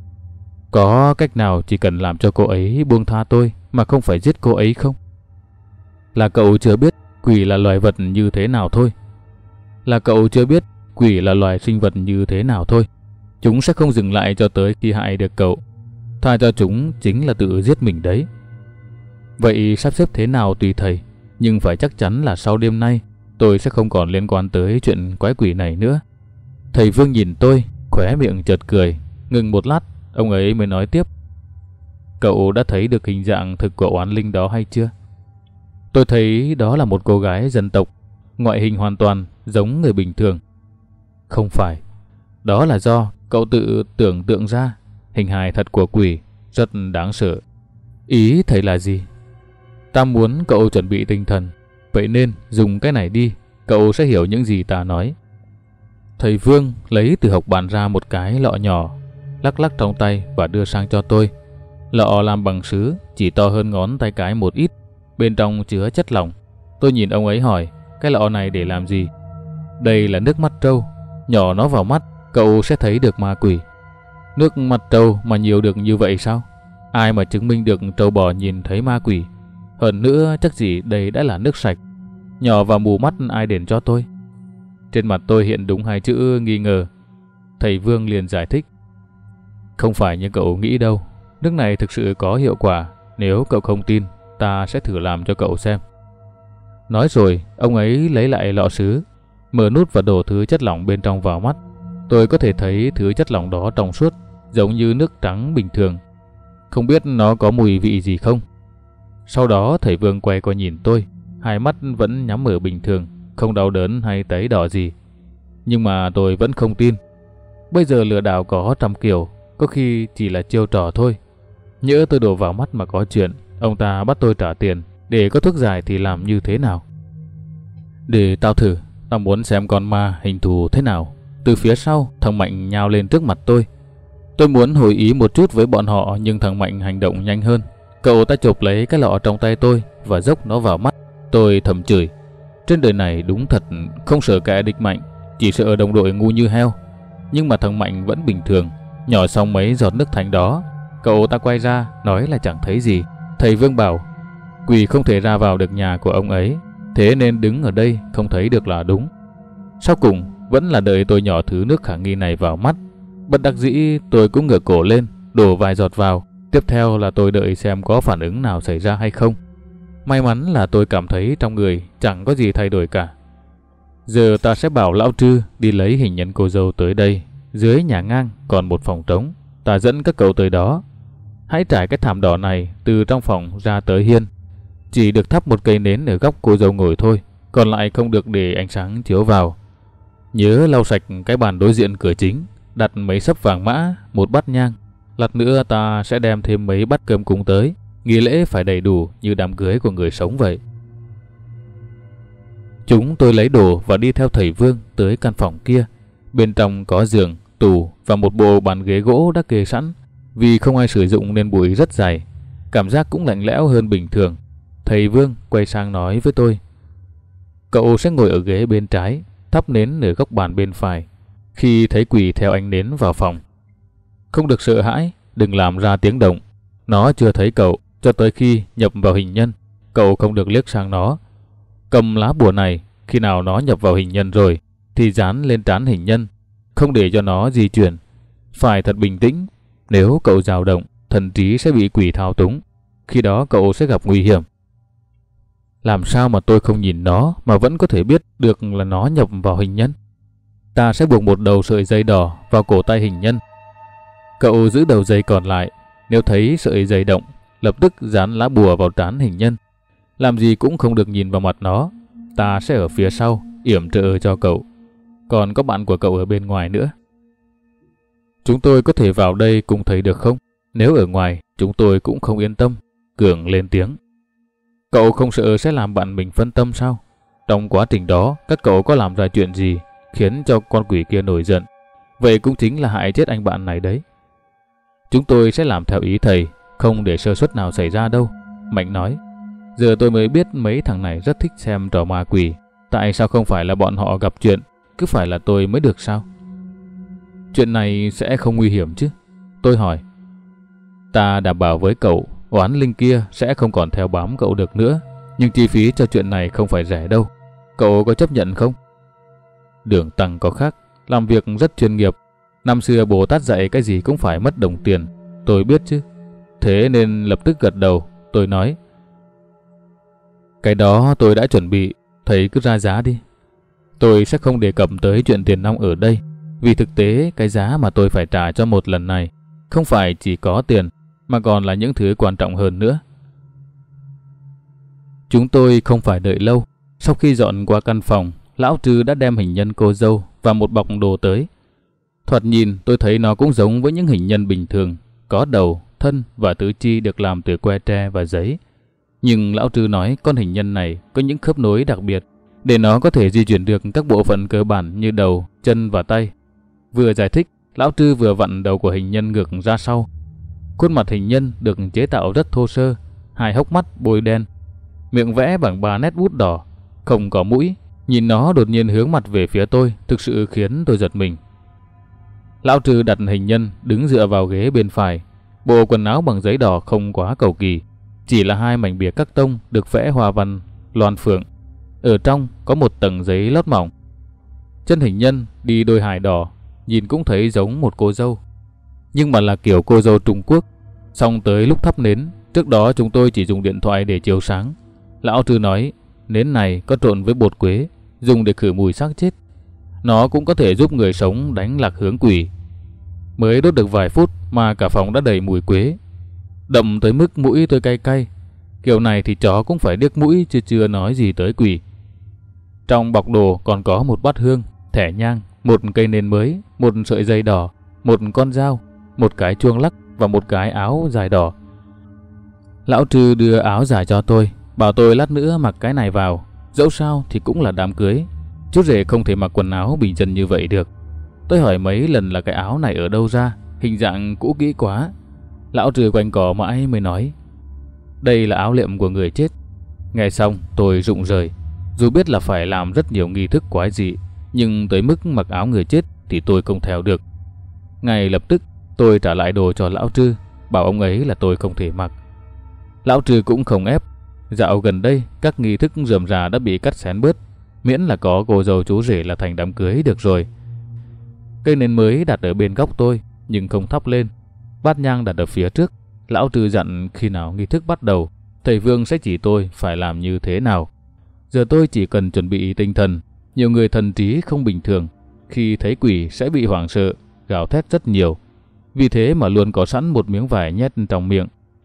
Có cách nào chỉ cần làm cho cô ấy buông tha tôi mà không phải giết cô ấy không? Là cậu chưa biết quỷ là loài vật như thế nào thôi. Là cậu chưa biết quỷ là loài sinh vật như thế nào thôi. Chúng sẽ không dừng lại cho tới khi hại được cậu. Tha cho chúng chính là tự giết mình đấy. Vậy sắp xếp thế nào tùy thầy. Nhưng phải chắc chắn là sau đêm nay tôi sẽ không còn liên quan tới chuyện quái quỷ này nữa. Thầy Vương nhìn tôi, khóe miệng chợt cười. Ngừng một lát, ông ấy mới nói tiếp. Cậu đã thấy được hình dạng thực của oán linh đó hay chưa? Tôi thấy đó là một cô gái dân tộc, ngoại hình hoàn toàn giống người bình thường. Không phải. Đó là do cậu tự tưởng tượng ra. Hình hài thật của quỷ rất đáng sợ. Ý thầy là gì? Ta muốn cậu chuẩn bị tinh thần. Vậy nên dùng cái này đi, cậu sẽ hiểu những gì ta nói. Thầy Vương lấy từ hộc bàn ra một cái lọ nhỏ, lắc lắc trong tay và đưa sang cho tôi. Lọ làm bằng sứ, chỉ to hơn ngón tay cái một ít. Bên trong chứa chất lỏng. Tôi nhìn ông ấy hỏi, cái lọ này để làm gì? Đây là nước mắt trâu. Nhỏ nó vào mắt, cậu sẽ thấy được ma quỷ. Nước mắt trâu mà nhiều được như vậy sao? Ai mà chứng minh được trâu bò nhìn thấy ma quỷ? Hơn nữa chắc gì đây đã là nước sạch. Nhỏ và mù mắt ai đền cho tôi? Trên mặt tôi hiện đúng hai chữ nghi ngờ. Thầy Vương liền giải thích. Không phải như cậu nghĩ đâu. Nước này thực sự có hiệu quả. Nếu cậu không tin, ta sẽ thử làm cho cậu xem. Nói rồi, ông ấy lấy lại lọ sứ, mở nút và đổ thứ chất lỏng bên trong vào mắt. Tôi có thể thấy thứ chất lỏng đó trong suốt, giống như nước trắng bình thường. Không biết nó có mùi vị gì không? Sau đó thầy Vương quay qua nhìn tôi, hai mắt vẫn nhắm mở bình thường, không đau đớn hay tấy đỏ gì. Nhưng mà tôi vẫn không tin. Bây giờ lừa đảo có trăm kiểu, có khi chỉ là chiêu trò thôi. Nhỡ tôi đổ vào mắt mà có chuyện, ông ta bắt tôi trả tiền, để có thuốc giải thì làm như thế nào? Để tao thử, tao muốn xem con ma hình thù thế nào. Từ phía sau, thằng Mạnh nhào lên trước mặt tôi. Tôi muốn hồi ý một chút với bọn họ, nhưng thằng Mạnh hành động nhanh hơn. Cậu ta chộp lấy cái lọ trong tay tôi và dốc nó vào mắt. Tôi thầm chửi. Trên đời này đúng thật không sợ kẻ địch mạnh, chỉ sợ đồng đội ngu như heo. Nhưng mà thằng Mạnh vẫn bình thường. Nhỏ xong mấy giọt nước thành đó, cậu ta quay ra nói là chẳng thấy gì. Thầy Vương bảo quỷ không thể ra vào được nhà của ông ấy, thế nên đứng ở đây không thấy được là đúng. Sau cùng vẫn là đợi tôi nhỏ thứ nước khả nghi này vào mắt. Bất đắc dĩ tôi cũng ngửa cổ lên, đổ vài giọt vào. Tiếp theo là tôi đợi xem có phản ứng nào xảy ra hay không. May mắn là tôi cảm thấy trong người chẳng có gì thay đổi cả. Giờ ta sẽ bảo lão Trư đi lấy hình nhân cô dâu tới đây. Dưới nhà ngang còn một phòng trống, ta dẫn các cậu tới đó. Hãy trải cái thảm đỏ này từ trong phòng ra tới hiên. Chỉ được thắp một cây nến ở góc cô dâu ngồi thôi, còn lại không được để ánh sáng chiếu vào. Nhớ lau sạch cái bàn đối diện cửa chính, đặt mấy sấp vàng mã, một bát nhang. Lát nữa ta sẽ đem thêm mấy bát cơm cúng tới. Nghi lễ phải đầy đủ như đám cưới của người sống vậy. Chúng tôi lấy đồ và đi theo thầy Vương tới căn phòng kia. Bên trong có giường, tủ và một bộ bàn ghế gỗ đã kê sẵn. Vì không ai sử dụng nên bụi rất dày, cảm giác cũng lạnh lẽo hơn bình thường. Thầy Vương quay sang nói với tôi. Cậu sẽ ngồi ở ghế bên trái, thắp nến ở góc bàn bên phải. Khi thấy quỷ theo ánh nến vào phòng, không được sợ hãi, đừng làm ra tiếng động. Nó chưa thấy cậu cho tới khi nhập vào hình nhân. Cậu không được liếc sang nó. Cầm lá bùa này, khi nào nó nhập vào hình nhân rồi thì dán lên trán hình nhân, không để cho nó di chuyển. Phải thật bình tĩnh. Nếu cậu dao động, thần trí sẽ bị quỷ thao túng. Khi đó cậu sẽ gặp nguy hiểm. Làm sao mà tôi không nhìn nó mà vẫn có thể biết được là nó nhập vào hình nhân? Ta sẽ buộc một đầu sợi dây đỏ vào cổ tay hình nhân. Cậu giữ đầu dây còn lại. Nếu thấy sợi dây động, lập tức dán lá bùa vào trán hình nhân. Làm gì cũng không được nhìn vào mặt nó. Ta sẽ ở phía sau, yểm trợ cho cậu. Còn có bạn của cậu ở bên ngoài nữa. Chúng tôi có thể vào đây cùng thầy được không? Nếu ở ngoài, chúng tôi cũng không yên tâm. Cường lên tiếng. Cậu không sợ sẽ làm bạn mình phân tâm sao? Trong quá trình đó, các cậu có làm ra chuyện gì khiến cho con quỷ kia nổi giận? Vậy cũng chính là hại chết anh bạn này đấy. Chúng tôi sẽ làm theo ý thầy, không để sơ suất nào xảy ra đâu. Mạnh nói. Giờ tôi mới biết mấy thằng này rất thích xem trò ma quỷ. Tại sao không phải là bọn họ gặp chuyện, cứ phải là tôi mới được sao? Chuyện này sẽ không nguy hiểm chứ? Tôi hỏi. Ta đảm bảo với cậu, oán linh kia sẽ không còn theo bám cậu được nữa. Nhưng chi phí cho chuyện này không phải rẻ đâu. Cậu có chấp nhận không? Đường Tăng có khác, làm việc rất chuyên nghiệp. Năm xưa Bồ Tát dạy cái gì cũng phải mất đồng tiền. Tôi biết chứ. Thế nên lập tức gật đầu. Tôi nói. Cái đó tôi đã chuẩn bị. Thầy cứ ra giá đi. Tôi sẽ không đề cập tới chuyện tiền nong ở đây. Vì thực tế cái giá mà tôi phải trả cho một lần này không phải chỉ có tiền, mà còn là những thứ quan trọng hơn nữa. Chúng tôi không phải đợi lâu. Sau khi dọn qua căn phòng, lão Trư đã đem hình nhân cô dâu và một bọc đồ tới. Thoạt nhìn tôi thấy nó cũng giống với những hình nhân bình thường, có đầu, thân và tứ chi được làm từ que tre và giấy. Nhưng lão Trư nói con hình nhân này có những khớp nối đặc biệt, để nó có thể di chuyển được các bộ phận cơ bản như đầu, chân và tay. Vừa giải thích, lão Trư vừa vặn đầu của hình nhân ngược ra sau. Khuôn mặt hình nhân được chế tạo rất thô sơ, hai hốc mắt bôi đen, miệng vẽ bằng 3 nét bút đỏ, không có mũi. Nhìn nó đột nhiên hướng mặt về phía tôi, thực sự khiến tôi giật mình. Lão Trư đặt hình nhân đứng dựa vào ghế bên phải. Bộ quần áo bằng giấy đỏ không quá cầu kỳ, chỉ là hai mảnh bìa các tông được vẽ hoa văn loan phượng. Ở trong có một tầng giấy lót mỏng. Chân hình nhân đi đôi hài đỏ, nhìn cũng thấy giống một cô dâu, nhưng mà là kiểu cô dâu Trung Quốc. Xong tới lúc thắp nến, trước đó chúng tôi chỉ dùng điện thoại để chiếu sáng. Lão Trư nói nến này có trộn với bột quế, dùng để khử mùi xác chết. Nó cũng có thể giúp người sống đánh lạc hướng quỷ. Mới đốt được vài phút mà cả phòng đã đầy mùi quế, đậm tới mức mũi tôi cay cay. Kiểu này thì chó cũng phải điếc mũi chứ chưa nói gì tới quỷ. Trong bọc đồ còn có một bát hương, thẻ nhang, một cây nến mới, một sợi dây đỏ, một con dao, một cái chuông lắc và một cái áo dài đỏ. Lão Trư đưa áo dài cho tôi, bảo tôi lát nữa mặc cái này vào, dẫu sao thì cũng là đám cưới. Chú rể không thể mặc quần áo bình dân như vậy được. Tôi hỏi mấy lần là cái áo này ở đâu ra, hình dạng cũ kỹ quá. Lão Trư quanh cỏ mãi mới nói đây là áo liệm của người chết. Nghe xong tôi rụng rời. Dù biết là phải làm rất nhiều nghi thức quái dị, nhưng tới mức mặc áo người chết thì tôi không theo được. Ngay lập tức tôi trả lại đồ cho lão Trư, bảo ông ấy là tôi không thể mặc. Lão Trư cũng không ép. Dạo gần đây các nghi thức rườm rà đã bị cắt xén bớt, miễn là có cô dâu chú rể là thành đám cưới được rồi. Cây nến mới đặt ở bên góc tôi nhưng không thắp lên. Bát nhang đặt ở phía trước. Lão Trư dặn khi nào nghi thức bắt đầu, thầy Vương sẽ chỉ tôi phải làm như thế nào. Giờ tôi chỉ cần chuẩn bị tinh thần. Nhiều người thần trí không bình thường, khi thấy quỷ sẽ bị hoảng sợ, gào thét rất nhiều. Vì thế mà luôn có sẵn một miếng vải nhét trong miệng.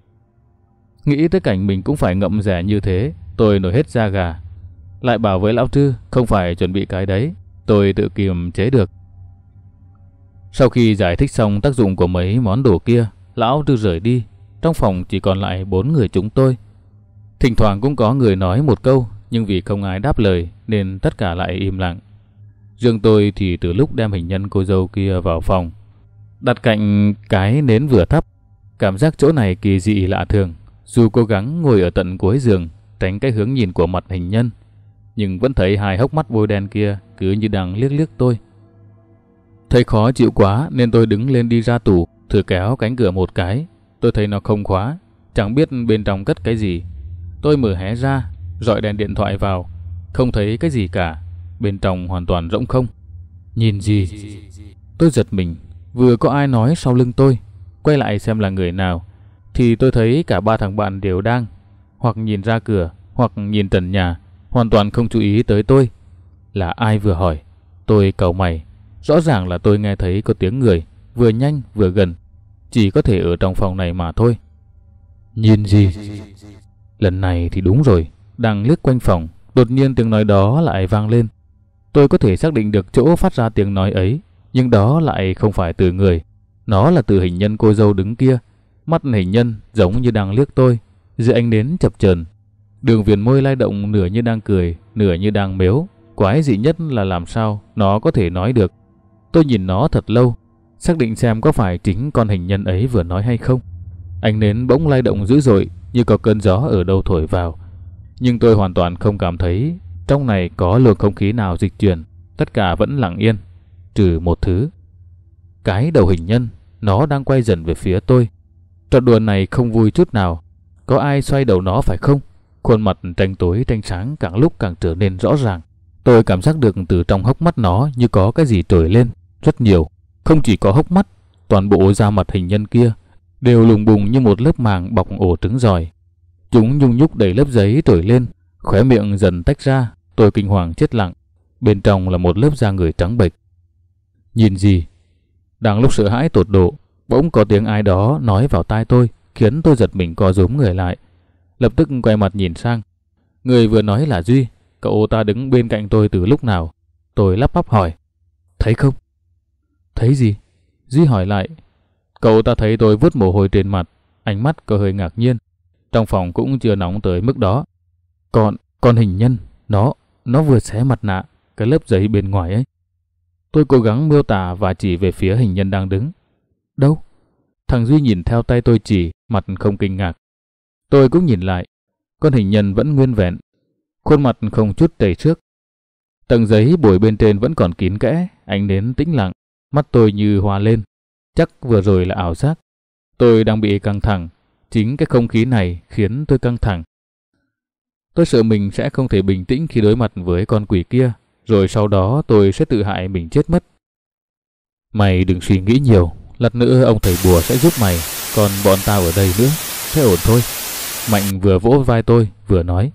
Nghĩ tới cảnh mình cũng phải ngậm rẻ như thế, tôi nổi hết da gà. Lại bảo với lão Trư không phải chuẩn bị cái đấy, tôi tự kiềm chế được. Sau khi giải thích xong tác dụng của mấy món đồ kia, lão Trư rời đi. Trong phòng chỉ còn lại 4 người chúng tôi. Thỉnh thoảng cũng có người nói một câu, nhưng vì không ai đáp lời nên tất cả lại im lặng. Riêng tôi thì từ lúc đem hình nhân cô dâu kia vào phòng, đặt cạnh cái nến vừa thắp, cảm giác chỗ này kỳ dị lạ thường. Dù cố gắng ngồi ở tận cuối giường, tránh cái hướng nhìn của mặt hình nhân, nhưng vẫn thấy hai hốc mắt bôi đen kia cứ như đang liếc liếc tôi. Thấy khó chịu quá nên tôi đứng lên đi ra tủ, thử kéo cánh cửa một cái. Tôi thấy nó không khóa, chẳng biết bên trong cất cái gì. Tôi mở hé ra, rọi đèn điện thoại vào, không thấy cái gì cả. Bên trong hoàn toàn rỗng không. Nhìn gì? Tôi giật mình, vừa có ai nói sau lưng tôi. Quay lại xem là người nào, thì tôi thấy cả 3 thằng bạn đều đang hoặc nhìn ra cửa, hoặc nhìn trần nhà, hoàn toàn không chú ý tới tôi. Là ai vừa hỏi? Tôi cau mày. Rõ ràng là tôi nghe thấy có tiếng người, vừa nhanh vừa gần. Chỉ có thể ở trong phòng này mà thôi. Nhìn gì? Lần này thì đúng rồi. Đang lướt quanh phòng, đột nhiên tiếng nói đó lại vang lên. Tôi có thể xác định được chỗ phát ra tiếng nói ấy, nhưng đó lại không phải từ người. Nó là từ hình nhân cô dâu đứng kia. Mắt hình nhân giống như đang liếc tôi, dưới ánh nến chập chờn. Đường viền môi lay động, nửa như đang cười, nửa như đang mếu. Quái dị nhất là làm sao nó có thể nói được. Tôi nhìn nó thật lâu, xác định xem có phải chính con hình nhân ấy vừa nói hay không. Ánh nến bỗng lay động dữ dội, như có cơn gió ở đâu thổi vào. Nhưng tôi hoàn toàn không cảm thấy trong này có luồng không khí nào dịch chuyển. Tất cả vẫn lặng yên, trừ một thứ. Cái đầu hình nhân, nó đang quay dần về phía tôi. Trò đùa này không vui chút nào. Có ai xoay đầu nó phải không? Khuôn mặt tranh tối tranh sáng càng lúc càng trở nên rõ ràng. Tôi cảm giác được từ trong hốc mắt nó như có cái gì trồi lên, rất nhiều. Không chỉ có hốc mắt, toàn bộ da mặt hình nhân kia đều lùng bùng như một lớp màng bọc ổ trứng giòi. Chúng nhung nhúc đầy lớp giấy trồi lên, khóe miệng dần tách ra. Tôi kinh hoàng chết lặng. Bên trong là một lớp da người trắng bệch. Nhìn gì? Đang lúc sợ hãi tột độ, bỗng có tiếng ai đó nói vào tai tôi, khiến tôi giật mình co rúm người lại. Lập tức quay mặt nhìn sang. Người vừa nói là Duy. Cậu ta đứng bên cạnh tôi từ lúc nào? Tôi lắp bắp hỏi. Thấy không? Thấy gì? Duy hỏi lại. Cậu ta thấy tôi vuốt mồ hôi trên mặt, ánh mắt có hơi ngạc nhiên. Trong phòng cũng chưa nóng tới mức đó. Con hình nhân, nó vừa xé mặt nạ, cái lớp giấy bên ngoài ấy. Tôi cố gắng miêu tả và chỉ về phía hình nhân đang đứng. Đâu? Thằng Duy nhìn theo tay tôi chỉ, mặt không kinh ngạc. Tôi cũng nhìn lại. Con hình nhân vẫn nguyên vẹn, khuôn mặt không chút trầy xước. Tầng giấy bồi bên trên vẫn còn kín kẽ, ánh nến tĩnh lặng. Mắt tôi như hoa lên. Chắc vừa rồi là ảo giác. Tôi đang bị căng thẳng. Chính cái không khí này khiến tôi căng thẳng. Tôi sợ mình sẽ không thể bình tĩnh khi đối mặt với con quỷ kia, rồi sau đó tôi sẽ tự hại mình chết mất. Mày đừng suy nghĩ nhiều, lát nữa ông thầy bùa sẽ giúp mày, còn bọn tao ở đây nữa, thế ổn thôi. Mạnh vừa vỗ vai tôi vừa nói.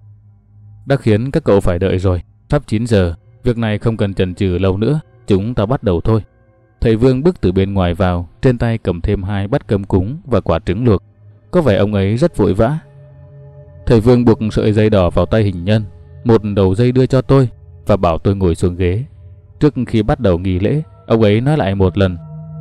Đã khiến các cậu phải đợi rồi, sắp 9 giờ, việc này không cần chần chừ lâu nữa, chúng ta bắt đầu thôi. Thầy Vương bước từ bên ngoài vào, trên tay cầm thêm 2 bát cơm cúng và quả trứng luộc. Có vẻ ông ấy rất vội vã. Thầy Vương buộc sợi dây đỏ vào tay hình nhân, một đầu dây đưa cho tôi và bảo tôi ngồi xuống ghế. Trước khi bắt đầu nghi lễ, ông ấy nói lại một lần.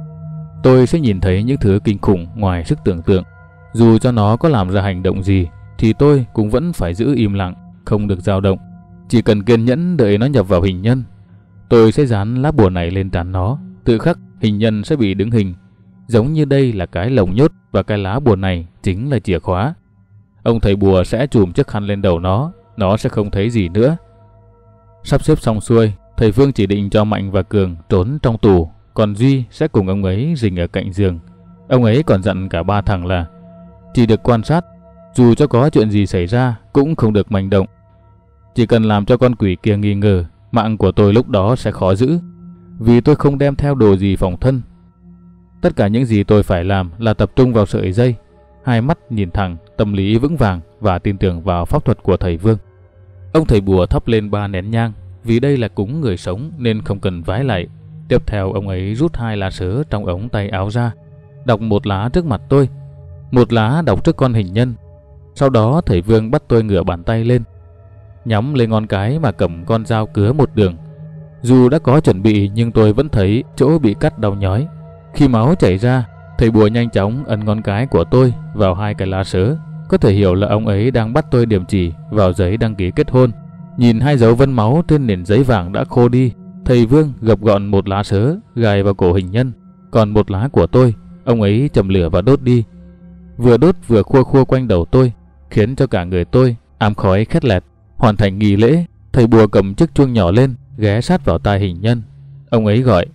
Tôi sẽ nhìn thấy những thứ kinh khủng ngoài sức tưởng tượng. Dù cho nó có làm ra hành động gì, thì tôi cũng vẫn phải giữ im lặng, không được dao động. Chỉ cần kiên nhẫn đợi nó nhập vào hình nhân. Tôi sẽ dán lá bùa này lên trán nó, tự khắc hình nhân sẽ bị đứng hình. Giống như đây là cái lồng nhốt và cái lá bùa này chính là chìa khóa. Ông thầy bùa sẽ chùm chiếc khăn lên đầu nó sẽ không thấy gì nữa. Sắp xếp xong xuôi, thầy Vương chỉ định cho Mạnh và Cường trốn trong tù, còn Duy sẽ cùng ông ấy rình ở cạnh giường. Ông ấy còn dặn cả 3 thằng là chỉ được quan sát, dù cho có chuyện gì xảy ra cũng không được manh động. Chỉ cần làm cho con quỷ kia nghi ngờ, mạng của tôi lúc đó sẽ khó giữ, vì tôi không đem theo đồ gì phòng thân. Tất cả những gì tôi phải làm là tập trung vào sợi dây, hai mắt nhìn thẳng, tâm lý vững vàng và tin tưởng vào pháp thuật của thầy Vương. Ông thầy bùa thắp lên 3 nén nhang, vì đây là cúng người sống nên không cần vái lạy. Tiếp theo ông ấy rút 2 lá sớ trong ống tay áo ra, đọc 1 lá trước mặt tôi, 1 lá đọc trước con hình nhân. Sau đó thầy Vương bắt tôi ngửa bàn tay lên, nhắm lên ngón cái mà cầm con dao cứa một đường. Dù đã có chuẩn bị nhưng tôi vẫn thấy chỗ bị cắt đau nhói. Khi máu chảy ra, thầy bùa nhanh chóng ấn ngón cái của tôi vào 2 cái lá sớ. Có thể hiểu là ông ấy đang bắt tôi điểm chỉ vào giấy đăng ký kết hôn. Nhìn 2 dấu vân máu trên nền giấy vàng đã khô đi, thầy Vương gập gọn 1 lá sớ gài vào cổ hình nhân, còn 1 lá của tôi, ông ấy châm lửa và đốt đi. Vừa đốt vừa khua khua quanh đầu tôi, khiến cho cả người tôi ám khói khét lẹt. Hoàn thành nghi lễ, thầy bùa cầm chiếc chuông nhỏ lên, ghé sát vào tai hình nhân. Ông ấy gọi: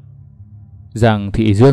Giàng Thị Dương.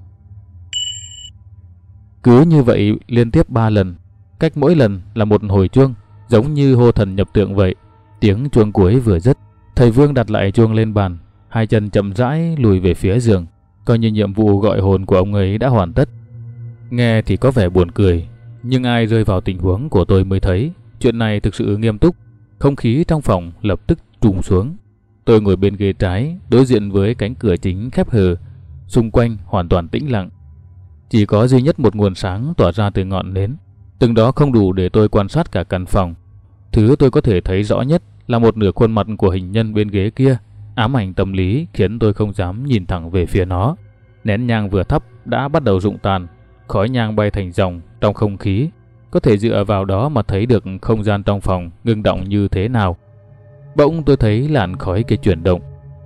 Cứ như vậy liên tiếp 3 lần, cách mỗi lần là một hồi chuông, giống như hô thần nhập tượng vậy. Tiếng chuông cuối vừa dứt, thầy Vương đặt lại chuông lên bàn, 2 chân chậm rãi lùi về phía giường, coi như nhiệm vụ gọi hồn của ông ấy đã hoàn tất. Nghe thì có vẻ buồn cười, nhưng ai rơi vào tình huống của tôi mới thấy chuyện này thực sự nghiêm túc. Không khí trong phòng lập tức trùng xuống. Tôi ngồi bên ghế trái, đối diện với cánh cửa chính khép hờ, xung quanh hoàn toàn tĩnh lặng. Chỉ có duy nhất một nguồn sáng tỏa ra từ ngọn nến. Từng đó không đủ để tôi quan sát cả căn phòng. Thứ tôi có thể thấy rõ nhất là một nửa khuôn mặt của hình nhân bên ghế kia, ám ảnh tâm lý khiến tôi không dám nhìn thẳng về phía nó. Nén nhang vừa thắp đã bắt đầu rụng tàn, khói nhang bay thành dòng trong không khí. Có thể dựa vào đó mà thấy được không gian trong phòng ngưng động như thế nào. Bỗng tôi thấy làn khói kia chuyển động.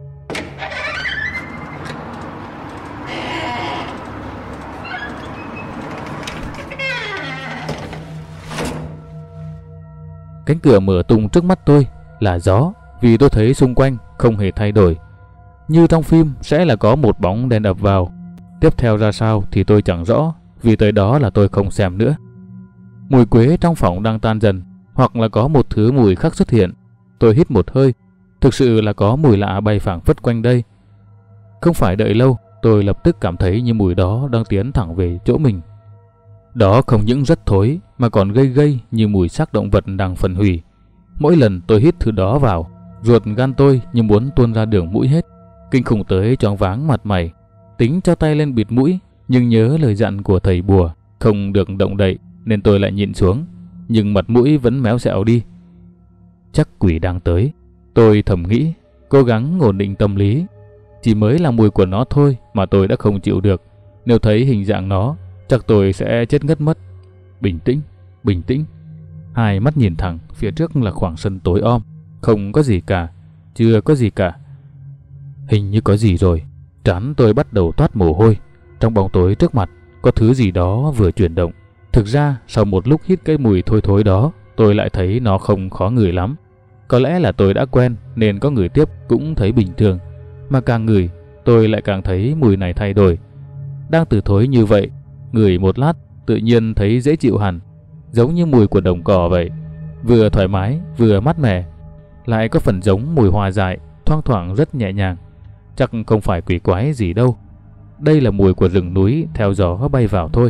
Cánh cửa mở tung trước mắt tôi là gió, vì tôi thấy xung quanh không hề thay đổi. Như trong phim sẽ là có một bóng đen ập vào. Tiếp theo ra sao thì tôi chẳng rõ, vì tới đó là tôi không xem nữa. Mùi quế trong phòng đang tan dần, hoặc là có một thứ mùi khác xuất hiện. Tôi hít một hơi, thực sự là có mùi lạ bay phảng phất quanh đây. Không phải đợi lâu, tôi lập tức cảm thấy như mùi đó đang tiến thẳng về chỗ mình. Đó không những rất thối mà còn gây gây như mùi xác động vật đang phân hủy. Mỗi lần tôi hít thứ đó vào, ruột gan tôi như muốn tuôn ra đường mũi hết. Kinh khủng tới choáng váng mặt mày. Tính cho tay lên bịt mũi, nhưng nhớ lời dặn của thầy bùa không được động đậy, nên tôi lại nhịn xuống, nhưng mặt mũi vẫn méo xẹo đi. Chắc quỷ đang tới, tôi thầm nghĩ, cố gắng ổn định tâm lý. Chỉ mới là mùi của nó thôi mà tôi đã không chịu được. Nếu thấy hình dạng nó, chắc tôi sẽ chết ngất mất. Bình tĩnh, bình tĩnh. 2 mắt nhìn thẳng, phía trước là khoảng sân tối om. Không có gì cả, chưa có gì cả. Hình như có gì rồi. Trán tôi bắt đầu toát mồ hôi. Trong bóng tối trước mặt, có thứ gì đó vừa chuyển động. Thực ra, sau một lúc hít cái mùi thối thối đó, tôi lại thấy nó không khó ngửi lắm. Có lẽ là tôi đã quen nên có người tiếp cũng thấy bình thường. Mà càng ngửi, tôi lại càng thấy mùi này thay đổi. Đang từ thối như vậy, ngửi một lát, tự nhiên thấy dễ chịu hẳn, giống như mùi của đồng cỏ vậy. vừa thoải mái vừa mát mẻ, lại có phần giống mùi hoa dại, thoang thoảng rất nhẹ nhàng. Chắc không phải quỷ quái gì đâu. Đây là mùi của rừng núi theo gió bay vào thôi.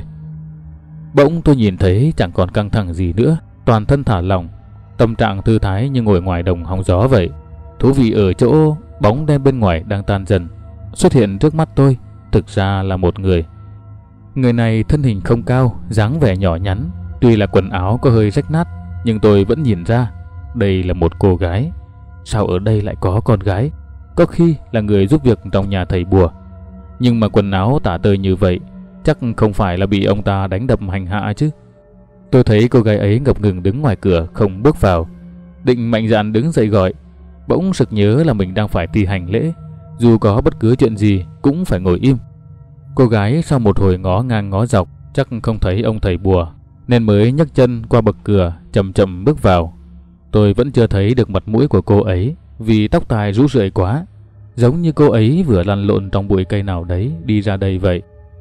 Bỗng tôi nhìn thấy chẳng còn căng thẳng gì nữa, toàn thân thả lỏng, tâm trạng thư thái như ngồi ngoài đồng hóng gió vậy. Thú vị ở chỗ bóng đen bên ngoài đang tan dần, xuất hiện trước mắt tôi, thực ra là một người. Người này thân hình không cao, dáng vẻ nhỏ nhắn, tuy là quần áo có hơi rách nát, nhưng tôi vẫn nhìn ra đây là một cô gái. Sao ở đây lại có con gái? Có khi là người giúp việc trong nhà thầy bùa. Nhưng mà quần áo tả tơi như vậy, chắc không phải là bị ông ta đánh đập hành hạ chứ. Tôi thấy cô gái ấy ngập ngừng đứng ngoài cửa không bước vào, định mạnh dạn đứng dậy gọi, bỗng sực nhớ là mình đang phải thi hành lễ, dù có bất cứ chuyện gì cũng phải ngồi im. Cô gái sau một hồi ngó ngang ngó dọc chắc không thấy ông thầy bùa, nên mới nhấc chân qua bậc cửa chậm chậm bước vào. Tôi vẫn chưa thấy được mặt mũi của cô ấy vì tóc tai rũ rượi quá, giống như cô ấy vừa lăn lộn trong bụi cây nào đấy đi ra đây vậy.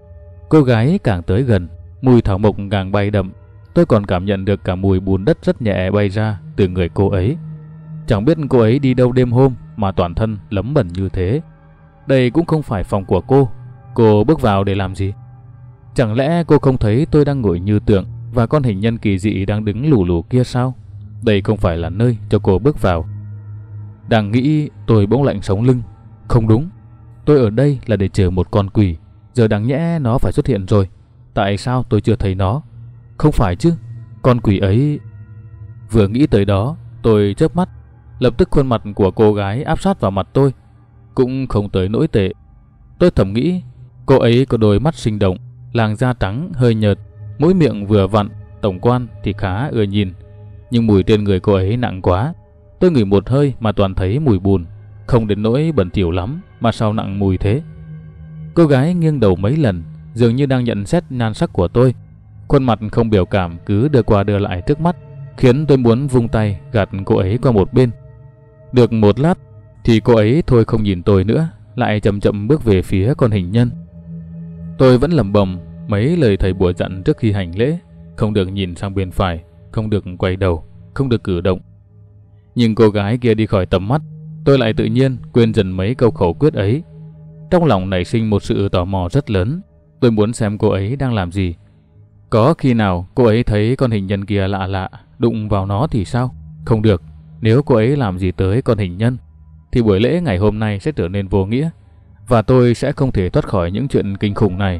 Cô gái càng tới gần, mùi thảo mộc càng bay đậm. Tôi còn cảm nhận được cả mùi bùn đất rất nhẹ bay ra từ người cô ấy. Chẳng biết cô ấy đi đâu đêm hôm mà toàn thân lấm bẩn như thế. Đây cũng không phải phòng của cô. Cô bước vào để làm gì? Chẳng lẽ cô không thấy tôi đang ngồi như tượng và con hình nhân kỳ dị đang đứng lù lù kia sao? Đây không phải là nơi cho cô bước vào. Đang nghĩ, tôi bỗng lạnh sống lưng. Không đúng, tôi ở đây là để chờ một con quỷ. Giờ đáng nhẽ nó phải xuất hiện rồi. Tại sao tôi chưa thấy nó? Không phải chứ, con quỷ ấy... Vừa nghĩ tới đó, tôi chớp mắt. Lập tức khuôn mặt của cô gái áp sát vào mặt tôi. Cũng không tới nỗi tệ. Tôi thầm nghĩ, cô ấy có đôi mắt sinh động, làn da trắng hơi nhợt, mũi miệng vừa vặn, tổng quan thì khá ưa nhìn. Nhưng mùi trên người cô ấy nặng quá. Tôi ngửi một hơi mà toàn thấy mùi bùn. Không đến nỗi bẩn thỉu lắm, mà sao nặng mùi thế? Cô gái nghiêng đầu mấy lần, dường như đang nhận xét nhan sắc của tôi. Khuôn mặt không biểu cảm cứ đưa qua đưa lại trước mắt, khiến tôi muốn vung tay gạt cô ấy qua một bên. Được một lát thì cô ấy thôi không nhìn tôi nữa, lại chậm chậm bước về phía con hình nhân. Tôi vẫn lẩm bẩm mấy lời thầy bùa dặn trước khi hành lễ: không được nhìn sang bên phải, không được quay đầu, không được cử động. Nhưng cô gái kia đi khỏi tầm mắt, tôi lại tự nhiên quên dần mấy câu khẩu quyết ấy. Trong lòng nảy sinh một sự tò mò rất lớn. Tôi muốn xem cô ấy đang làm gì. Có khi nào cô ấy thấy con hình nhân kia lạ lạ, đụng vào nó thì sao? Không được, nếu cô ấy làm gì tới con hình nhân thì buổi lễ ngày hôm nay sẽ trở nên vô nghĩa, và tôi sẽ không thể thoát khỏi những chuyện kinh khủng này.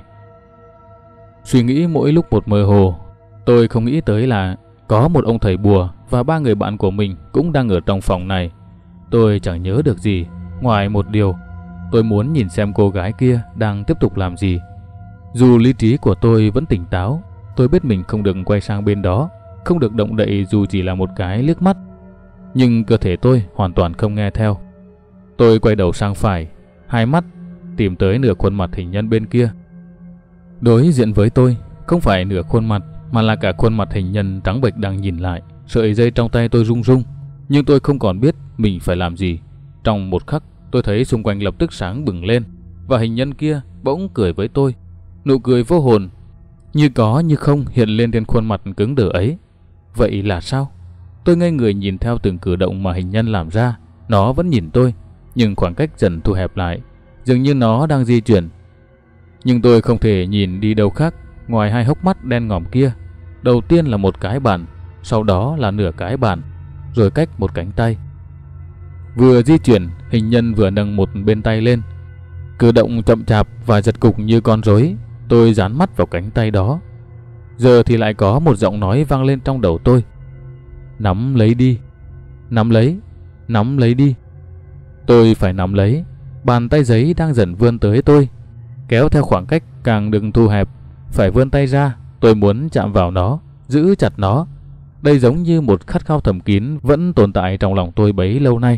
Suy nghĩ mỗi lúc một mơ hồ. Tôi không nghĩ tới là có một ông thầy bùa và 3 người bạn của mình cũng đang ở trong phòng này. Tôi chẳng nhớ được gì ngoài một điều: tôi muốn nhìn xem cô gái kia đang tiếp tục làm gì. Dù lý trí của tôi vẫn tỉnh táo, tôi biết mình không được quay sang bên đó, không được động đậy dù chỉ là một cái liếc mắt. Nhưng cơ thể tôi hoàn toàn không nghe theo. Tôi quay đầu sang phải, hai mắt tìm tới nửa khuôn mặt hình nhân bên kia. Đối diện với tôi không phải nửa khuôn mặt, mà là cả khuôn mặt hình nhân trắng bệch đang nhìn lại. Sợi dây trong tay tôi rung rung, nhưng tôi không còn biết mình phải làm gì. Trong một khắc, tôi thấy xung quanh lập tức sáng bừng lên, và hình nhân kia bỗng cười với tôi. Nụ cười vô hồn, như có như không hiện lên trên khuôn mặt cứng đờ ấy. Vậy là sao? Tôi ngây người nhìn theo từng cử động mà hình nhân làm ra. Nó vẫn nhìn tôi, nhưng khoảng cách dần thu hẹp lại, dường như nó đang di chuyển. Nhưng tôi không thể nhìn đi đâu khác ngoài hai hốc mắt đen ngòm kia. Đầu tiên là một cái bàn, sau đó là nửa cái bàn, rồi cách một cánh tay. Vừa di chuyển, hình nhân vừa nâng một bên tay lên, cử động chậm chạp và giật cục như con rối. Tôi dán mắt vào cánh tay đó. Giờ thì lại có một giọng nói vang lên trong đầu tôi: nắm lấy đi, nắm lấy đi. Tôi phải nắm lấy. Bàn tay giấy đang dần vươn tới tôi, kéo theo khoảng cách càng đừng thu hẹp. Phải vươn tay ra, tôi muốn chạm vào nó, giữ chặt nó. Đây giống như một khát khao thầm kín vẫn tồn tại trong lòng tôi bấy lâu nay.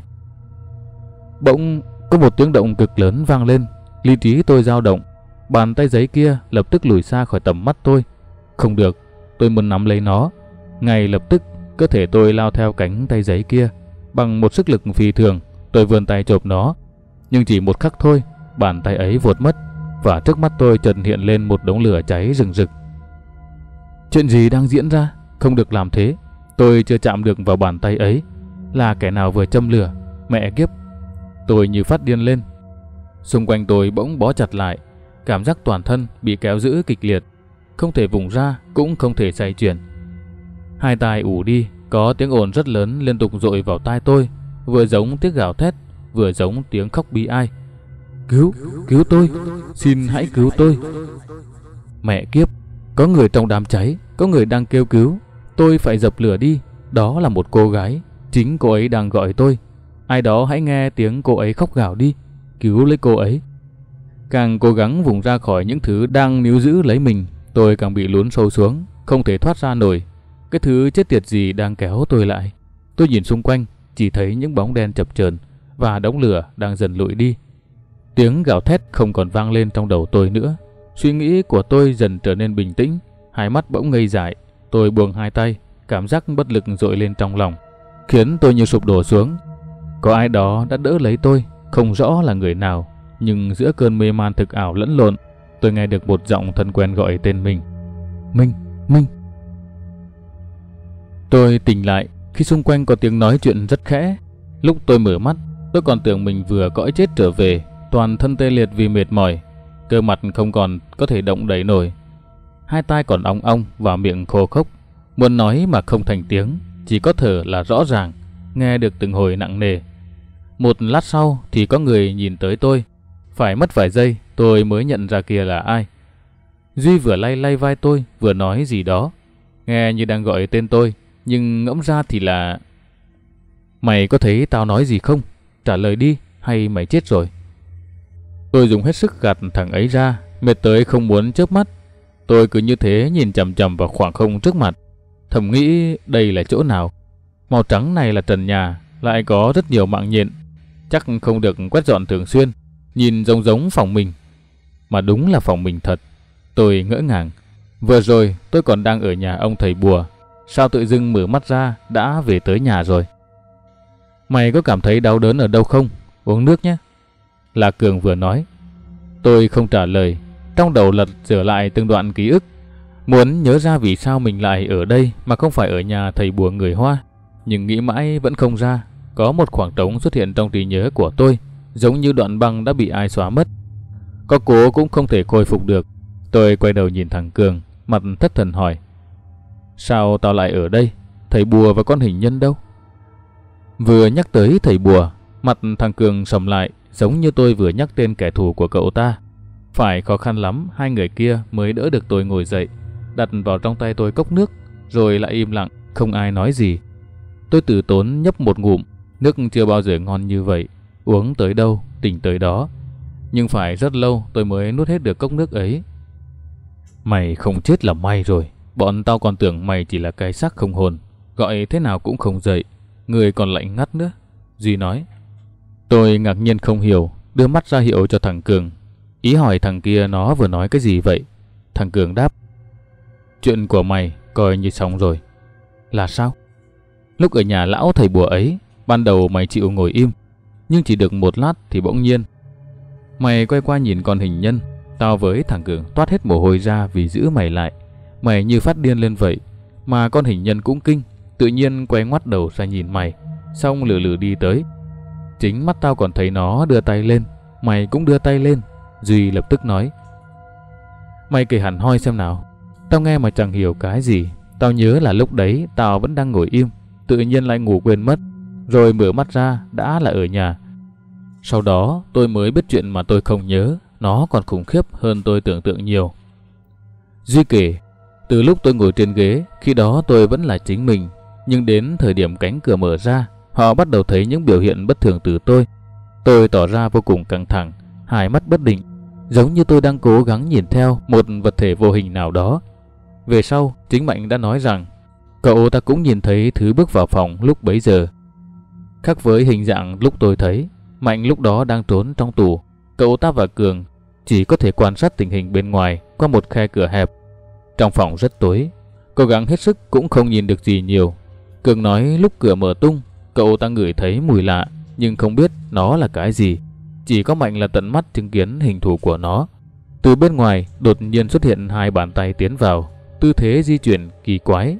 Bỗng có một tiếng động cực lớn vang lên. Lý trí tôi dao động. Bàn tay giấy kia lập tức lùi xa khỏi tầm mắt tôi. Không được, tôi muốn nắm lấy nó. Ngay lập tức, cơ thể tôi lao theo cánh tay giấy kia. Bằng một sức lực phi thường, tôi vươn tay chộp nó. Nhưng chỉ một khắc thôi, bàn tay ấy vụt mất, và trước mắt tôi chợt hiện lên một đống lửa cháy rừng rực. Chuyện gì đang diễn ra? Không được làm thế. Tôi chưa chạm được vào bàn tay ấy. Là kẻ nào vừa châm lửa? Mẹ kiếp! Tôi như phát điên lên. Xung quanh tôi bỗng bó chặt lại. Cảm giác toàn thân bị kéo giữ kịch liệt. Không thể vùng ra, cũng không thể xoay chuyển. Hai tai ù đi, có tiếng ồn rất lớn liên tục dội vào tai tôi, vừa giống tiếng gào thét, vừa giống tiếng khóc bi ai. Cứu, cứu tôi, xin hãy cứu tôi. Mẹ kiếp, có người trong đám cháy, có người đang kêu cứu. Tôi phải dập lửa đi. Đó là một cô gái, chính cô ấy đang gọi tôi. Ai đó hãy nghe tiếng cô ấy khóc gào đi, cứu lấy cô ấy. Càng cố gắng vùng ra khỏi những thứ đang níu giữ lấy mình, tôi càng bị lún sâu xuống, không thể thoát ra nổi. Cái thứ chết tiệt gì đang kéo tôi lại. Tôi nhìn xung quanh, chỉ thấy những bóng đen chập chờn và đống lửa đang dần lụi đi. Tiếng gào thét không còn vang lên trong đầu tôi nữa. Suy nghĩ của tôi dần trở nên bình tĩnh, hai mắt bỗng ngây dại. Tôi buông hai tay, cảm giác bất lực dội lên trong lòng, khiến tôi như sụp đổ xuống. Có ai đó đã đỡ lấy tôi, không rõ là người nào, nhưng giữa cơn mê man thực ảo lẫn lộn, tôi nghe được một giọng thân quen gọi tên mình. Minh, Minh. Tôi tỉnh lại khi xung quanh có tiếng nói chuyện rất khẽ. Lúc tôi mở mắt, tôi còn tưởng mình vừa cõi chết trở về, toàn thân tê liệt vì mệt mỏi, cơ mặt không còn có thể động đậy nổi, hai tai còn ong ong và miệng khô khốc, muốn nói mà không thành tiếng, chỉ có thở là rõ ràng, nghe được từng hồi nặng nề. Một lát sau thì có người nhìn tới tôi, phải mất vài giây tôi mới nhận ra kia là ai. Duy vừa lay lay vai tôi, vừa nói gì đó, nghe như đang gọi tên tôi, nhưng ngẫm ra thì là: Mày có thấy tao nói gì không? Trả lời đi, hay mày chết rồi? Tôi dùng hết sức gạt thằng ấy ra, mệt tới không muốn chớp mắt. Tôi cứ như thế nhìn chằm chằm vào khoảng không trước mặt, thầm nghĩ đây là chỗ nào? Màu trắng này là trần nhà, lại có rất nhiều mạng nhện, chắc không được quét dọn thường xuyên, nhìn giống giống phòng mình. Mà đúng là phòng mình thật. Tôi ngỡ ngàng. Vừa rồi tôi còn đang ở nhà ông thầy bùa, sao tự dưng mở mắt ra đã về tới nhà rồi? Mày có cảm thấy đau đớn ở đâu không? Uống nước nhé. Là Cường vừa nói. Tôi không trả lời, trong đầu lật dở lại từng đoạn ký ức, muốn nhớ ra vì sao mình lại ở đây mà không phải ở nhà thầy bùa người Hoa. Nhưng nghĩ mãi vẫn không ra. Có một khoảng trống xuất hiện trong trí nhớ của tôi, giống như đoạn băng đã bị ai xóa mất. Có cố cũng không thể khôi phục được. Tôi quay đầu nhìn thằng Cường, mặt thất thần hỏi: Sao tao lại ở đây? Thầy bùa và con hình nhân đâu? Vừa nhắc tới thầy bùa, mặt thằng Cường sầm lại, giống như tôi vừa nhắc tên kẻ thù của cậu ta. Phải khó khăn lắm hai người kia mới đỡ được tôi ngồi dậy, đặt vào trong tay tôi cốc nước, rồi lại im lặng, không ai nói gì. Tôi từ tốn nhấp một ngụm, nước chưa bao giờ ngon như vậy, uống tới đâu tỉnh tới đó. Nhưng phải rất lâu tôi mới nuốt hết được cốc nước ấy. Mày không chết là may rồi. Bọn tao còn tưởng mày chỉ là cái xác không hồn, gọi thế nào cũng không dậy, người còn lạnh ngắt nữa, Duy nói. Tôi ngạc nhiên không hiểu, đưa mắt ra hiệu cho thằng Cường, ý hỏi thằng kia nó vừa nói cái gì vậy. Thằng Cường đáp: Chuyện của mày coi như xong rồi. Là sao? Lúc ở nhà lão thầy bùa ấy, ban đầu mày chịu ngồi im, nhưng chỉ được một lát thì bỗng nhiên mày quay qua nhìn con hình nhân. Tao với thằng Cường toát hết mồ hôi ra vì giữ mày lại. Mày như phát điên lên vậy. Mà con hình nhân cũng kinh, tự nhiên quay ngoắt đầu ra nhìn mày, xong lừ lừ đi tới. Chính mắt tao còn thấy nó đưa tay lên, mày cũng đưa tay lên. Duy lập tức nói: Mày kể hẳn hoi xem nào. Tao nghe mà chẳng hiểu cái gì. Tao nhớ là lúc đấy tao vẫn đang ngồi im, tự nhiên lại ngủ quên mất, rồi mở mắt ra đã là ở nhà. Sau đó tôi mới biết chuyện mà tôi không nhớ nó còn khủng khiếp hơn tôi tưởng tượng nhiều. Duy kể: Từ lúc tôi ngồi trên ghế, khi đó tôi vẫn là chính mình, nhưng đến thời điểm cánh cửa mở ra, họ bắt đầu thấy những biểu hiện bất thường từ tôi. Tôi tỏ ra vô cùng căng thẳng, hai mắt bất định, giống như tôi đang cố gắng nhìn theo một vật thể vô hình nào đó. Về sau, chính Mạnh đã nói rằng cậu ta cũng nhìn thấy thứ bước vào phòng lúc bấy giờ. Khác với hình dạng lúc tôi thấy, Mạnh lúc đó đang trốn trong tủ. Cậu ta và Cường chỉ có thể quan sát tình hình bên ngoài qua một khe cửa hẹp. Trong phòng rất tối, cố gắng hết sức cũng không nhìn được gì nhiều. Cường nói lúc cửa mở tung, cậu ta ngửi thấy mùi lạ, nhưng không biết nó là cái gì. Chỉ có Mạnh là tận mắt chứng kiến hình thù của nó. Từ bên ngoài đột nhiên xuất hiện hai bàn tay tiến vào, tư thế di chuyển kỳ quái.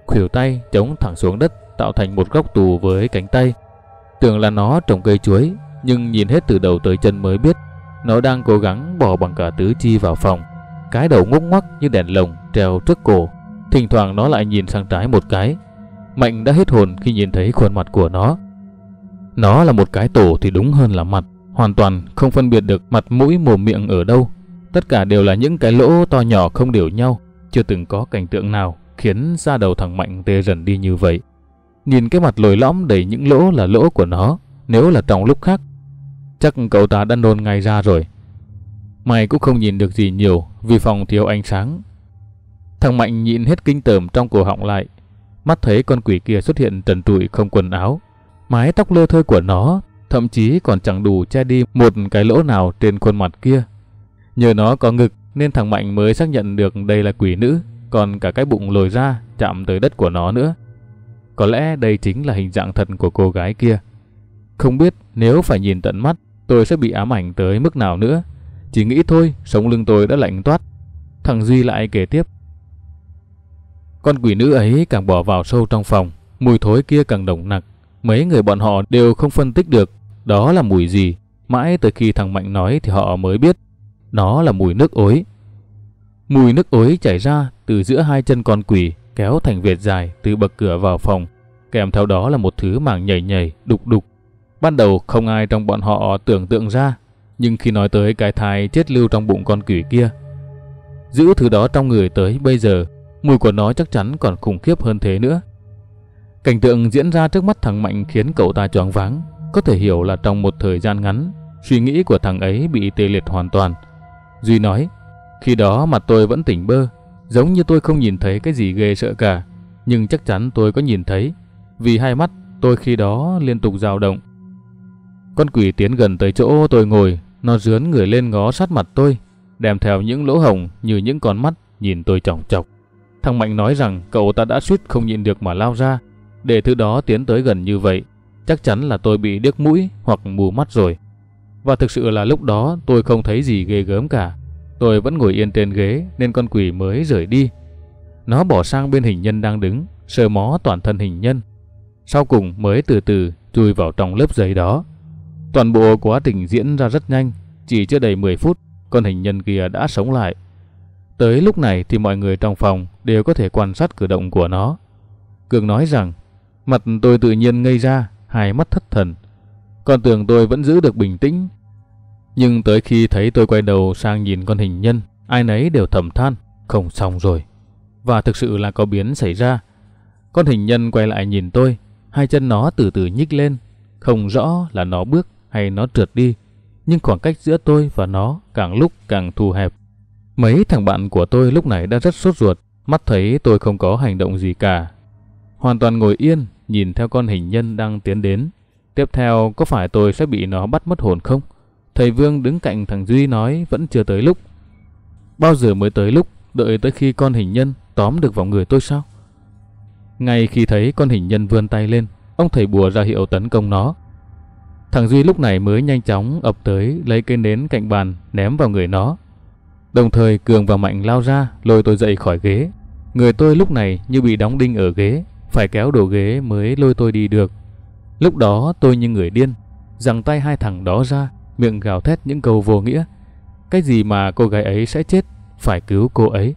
khuỷu tay chống thẳng xuống đất tạo thành một góc tù với cánh tay. Tưởng là nó trồng cây chuối, nhưng nhìn hết từ đầu tới chân mới biết nó đang cố gắng bò bằng cả tứ chi vào phòng. Cái đầu ngúc ngoắc như đèn lồng treo trước cổ, thỉnh thoảng nó lại nhìn sang trái một cái. Mạnh đã hết hồn khi nhìn thấy khuôn mặt của nó. Nó là một cái tổ thì đúng hơn là mặt, hoàn toàn không phân biệt được mặt mũi mồm miệng ở đâu. Tất cả đều là những cái lỗ to nhỏ không đều nhau. Chưa từng có cảnh tượng nào khiến da đầu thằng Mạnh tê dần đi như vậy. Nhìn cái mặt lồi lõm đầy những lỗ là lỗ của nó, nếu là trong lúc khác chắc cậu ta đã nôn ngay ra rồi. Mày cũng không nhìn được gì nhiều vì phòng thiếu ánh sáng. Thằng Mạnh nhịn hết kinh tởm trong cổ họng lại. Mắt thấy con quỷ kia xuất hiện trần trụi không quần áo, mái tóc lơ thơ của nó thậm chí còn chẳng đủ che đi một cái lỗ nào trên khuôn mặt kia. Nhờ nó có ngực nên thằng Mạnh mới xác nhận được đây là quỷ nữ, còn cả cái bụng lồi ra chạm tới đất của nó nữa. Có lẽ đây chính là hình dạng thật của cô gái kia. Không biết nếu phải nhìn tận mắt tôi sẽ bị ám ảnh tới mức nào nữa. Chỉ nghĩ thôi sống lưng tôi đã lạnh toát. Thằng Duy lại kể tiếp. Con quỷ nữ ấy càng bỏ vào sâu trong phòng, mùi thối kia càng nồng nặc. Mấy người bọn họ đều không phân tích được đó là mùi gì. Mãi tới khi thằng Mạnh nói thì họ mới biết nó là mùi nước ối. Mùi nước ối chảy ra từ giữa hai chân con quỷ, kéo thành vệt dài từ bậc cửa vào phòng. Kèm theo đó là một thứ màng nhảy nhảy, đục đục. Ban đầu không ai trong bọn họ tưởng tượng ra, nhưng khi nói tới cái thai chết lưu trong bụng con quỷ kia, giữ thứ đó trong người tới bây giờ, mùi của nó chắc chắn còn khủng khiếp hơn thế nữa. Cảnh tượng diễn ra trước mắt thằng Mạnh khiến cậu ta choáng váng. Có thể hiểu là trong một thời gian ngắn, suy nghĩ của thằng ấy bị tê liệt hoàn toàn. Duy nói, khi đó mặt tôi vẫn tỉnh bơ, giống như tôi không nhìn thấy cái gì ghê sợ cả. Nhưng chắc chắn tôi có nhìn thấy, vì hai mắt tôi khi đó liên tục dao động. Con quỷ tiến gần tới chỗ tôi ngồi, nó rướn người lên ngó sát mặt tôi, đem theo những lỗ hổng như những con mắt nhìn tôi chòng chọc. Thằng Mạnh nói rằng cậu ta đã suýt không nhịn được mà lao ra. Để thứ đó tiến tới gần như vậy, chắc chắn là tôi bị điếc mũi hoặc mù mắt rồi. Và thực sự là lúc đó tôi không thấy gì ghê gớm cả. Tôi vẫn ngồi yên trên ghế nên con quỷ mới rời đi. Nó bỏ sang bên hình nhân đang đứng, sờ mó toàn thân hình nhân. Sau cùng mới từ từ chui vào trong lớp giấy đó. Toàn bộ quá trình diễn ra rất nhanh, chỉ chưa đầy 10 phút, con hình nhân kia đã sống lại. Tới lúc này thì mọi người trong phòng đều có thể quan sát cử động của nó. Cường nói rằng, mặt tôi tự nhiên ngây ra, hai mắt thất thần. Còn tưởng tôi vẫn giữ được bình tĩnh. Nhưng tới khi thấy tôi quay đầu sang nhìn con hình nhân, ai nấy đều thầm than, không xong rồi. Và thực sự là có biến xảy ra. Con hình nhân quay lại nhìn tôi, hai chân nó từ từ nhích lên. Không rõ là nó bước hay nó trượt đi, nhưng khoảng cách giữa tôi và nó càng lúc càng thu hẹp. Mấy thằng bạn của tôi lúc này đã rất sốt ruột, mắt thấy tôi không có hành động gì cả, hoàn toàn ngồi yên nhìn theo con hình nhân đang tiến đến. Tiếp theo có phải tôi sẽ bị nó bắt mất hồn không? Thầy Vương đứng cạnh thằng Duy nói vẫn chưa tới lúc. Bao giờ mới tới lúc? Đợi tới khi con hình nhân tóm được vào người tôi sao? Ngay khi thấy con hình nhân vươn tay lên, ông thầy bùa ra hiệu tấn công nó. Thằng Duy lúc này mới nhanh chóng ập tới lấy cây nến cạnh bàn ném vào người nó. Đồng thời Cường và Mạnh lao ra lôi tôi dậy khỏi ghế. Người tôi lúc này như bị đóng đinh ở ghế, phải kéo đổ ghế mới lôi tôi đi được. Lúc đó tôi như người điên, giằng tay hai thằng đó ra, miệng gào thét những câu vô nghĩa. Cái gì mà cô gái ấy sẽ chết, phải cứu cô ấy.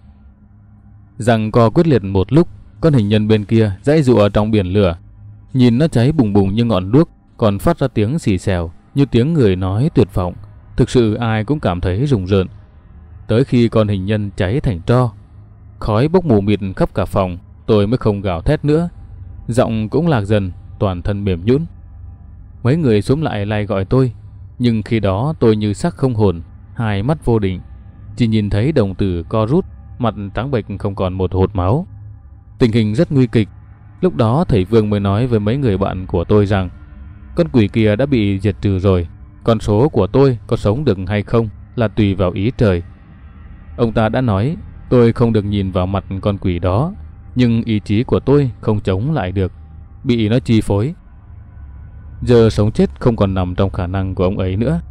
Giằng co quyết liệt một lúc, con hình nhân bên kia giãy giụa trong biển lửa. Nhìn nó cháy bùng bùng như ngọn đuốc, còn phát ra tiếng xì xèo như tiếng người nói tuyệt vọng. Thực sự ai cũng cảm thấy rùng rợn. Tới khi con hình nhân cháy thành tro, khói bốc mù mịt khắp cả phòng, tôi mới không gào thét nữa. Giọng cũng lạc dần, toàn thân mềm nhũn. Mấy người xúm lại lai gọi tôi, nhưng khi đó tôi như xác không hồn, hai mắt vô định, chỉ nhìn thấy đồng tử co rút, mặt trắng bệch không còn một hột máu. Tình hình rất nguy kịch. Lúc đó thầy Vương mới nói với mấy người bạn của tôi rằng con quỷ kia đã bị diệt trừ rồi, con số của tôi có sống được hay không là tùy vào ý trời. Ông ta đã nói tôi không được nhìn vào mặt con quỷ đó, nhưng ý chí của tôi không chống lại được, bị nó chi phối. Giờ sống chết không còn nằm trong khả năng của ông ấy nữa.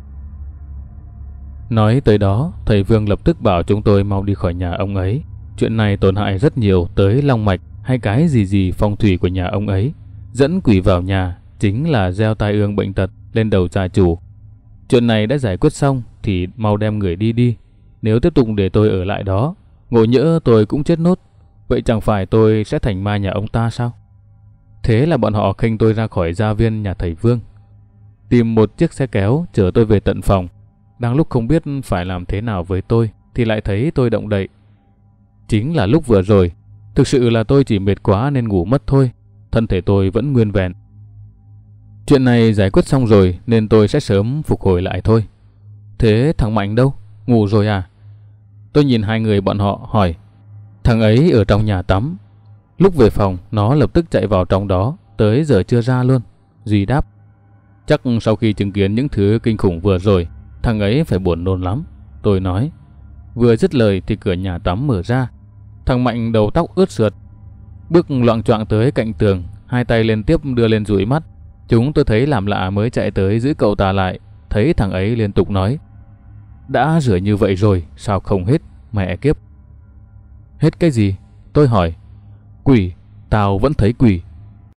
Nói tới đó, thầy Vương lập tức bảo chúng tôi mau đi khỏi nhà ông ấy. Chuyện này tổn hại rất nhiều tới long mạch, hay cái gì gì phong thủy của nhà ông ấy. Dẫn quỷ vào nhà chính là gieo tai ương bệnh tật lên đầu gia chủ. Chuyện này đã giải quyết xong thì mau đem người đi đi. Nếu tiếp tục để tôi ở lại đó, ngộ nhỡ tôi cũng chết nốt. Vậy chẳng phải tôi sẽ thành ma nhà ông ta sao? Thế là bọn họ khênh tôi ra khỏi gia viên nhà thầy Vương, tìm một chiếc xe kéo chở tôi về tận phòng. Đang lúc không biết phải làm thế nào với tôi thì lại thấy tôi động đậy. Chính là lúc vừa rồi. Thực sự là tôi chỉ mệt quá nên ngủ mất thôi. Thân thể tôi vẫn nguyên vẹn. Chuyện này giải quyết xong rồi nên tôi sẽ sớm phục hồi lại thôi. Thế thằng Mạnh đâu? Ngủ rồi à? Tôi nhìn hai người bọn họ hỏi. Thằng ấy ở trong nhà tắm. Lúc về phòng nó lập tức chạy vào trong đó, tới giờ chưa ra luôn. Duy đáp. Chắc sau khi chứng kiến những thứ kinh khủng vừa rồi, thằng ấy phải buồn nôn lắm. Tôi nói. Vừa dứt lời thì cửa nhà tắm mở ra. Thằng Mạnh đầu tóc ướt sượt, bước loạng choạng tới cạnh tường, hai tay liên tiếp đưa lên dụi mắt. Chúng tôi thấy làm lạ mới chạy tới giữ cậu ta lại. Thấy thằng ấy liên tục nói. Đã rửa như vậy rồi, sao không hết, mẹ kiếp. Hết cái gì? Tôi hỏi. Quỷ, tao vẫn thấy quỷ.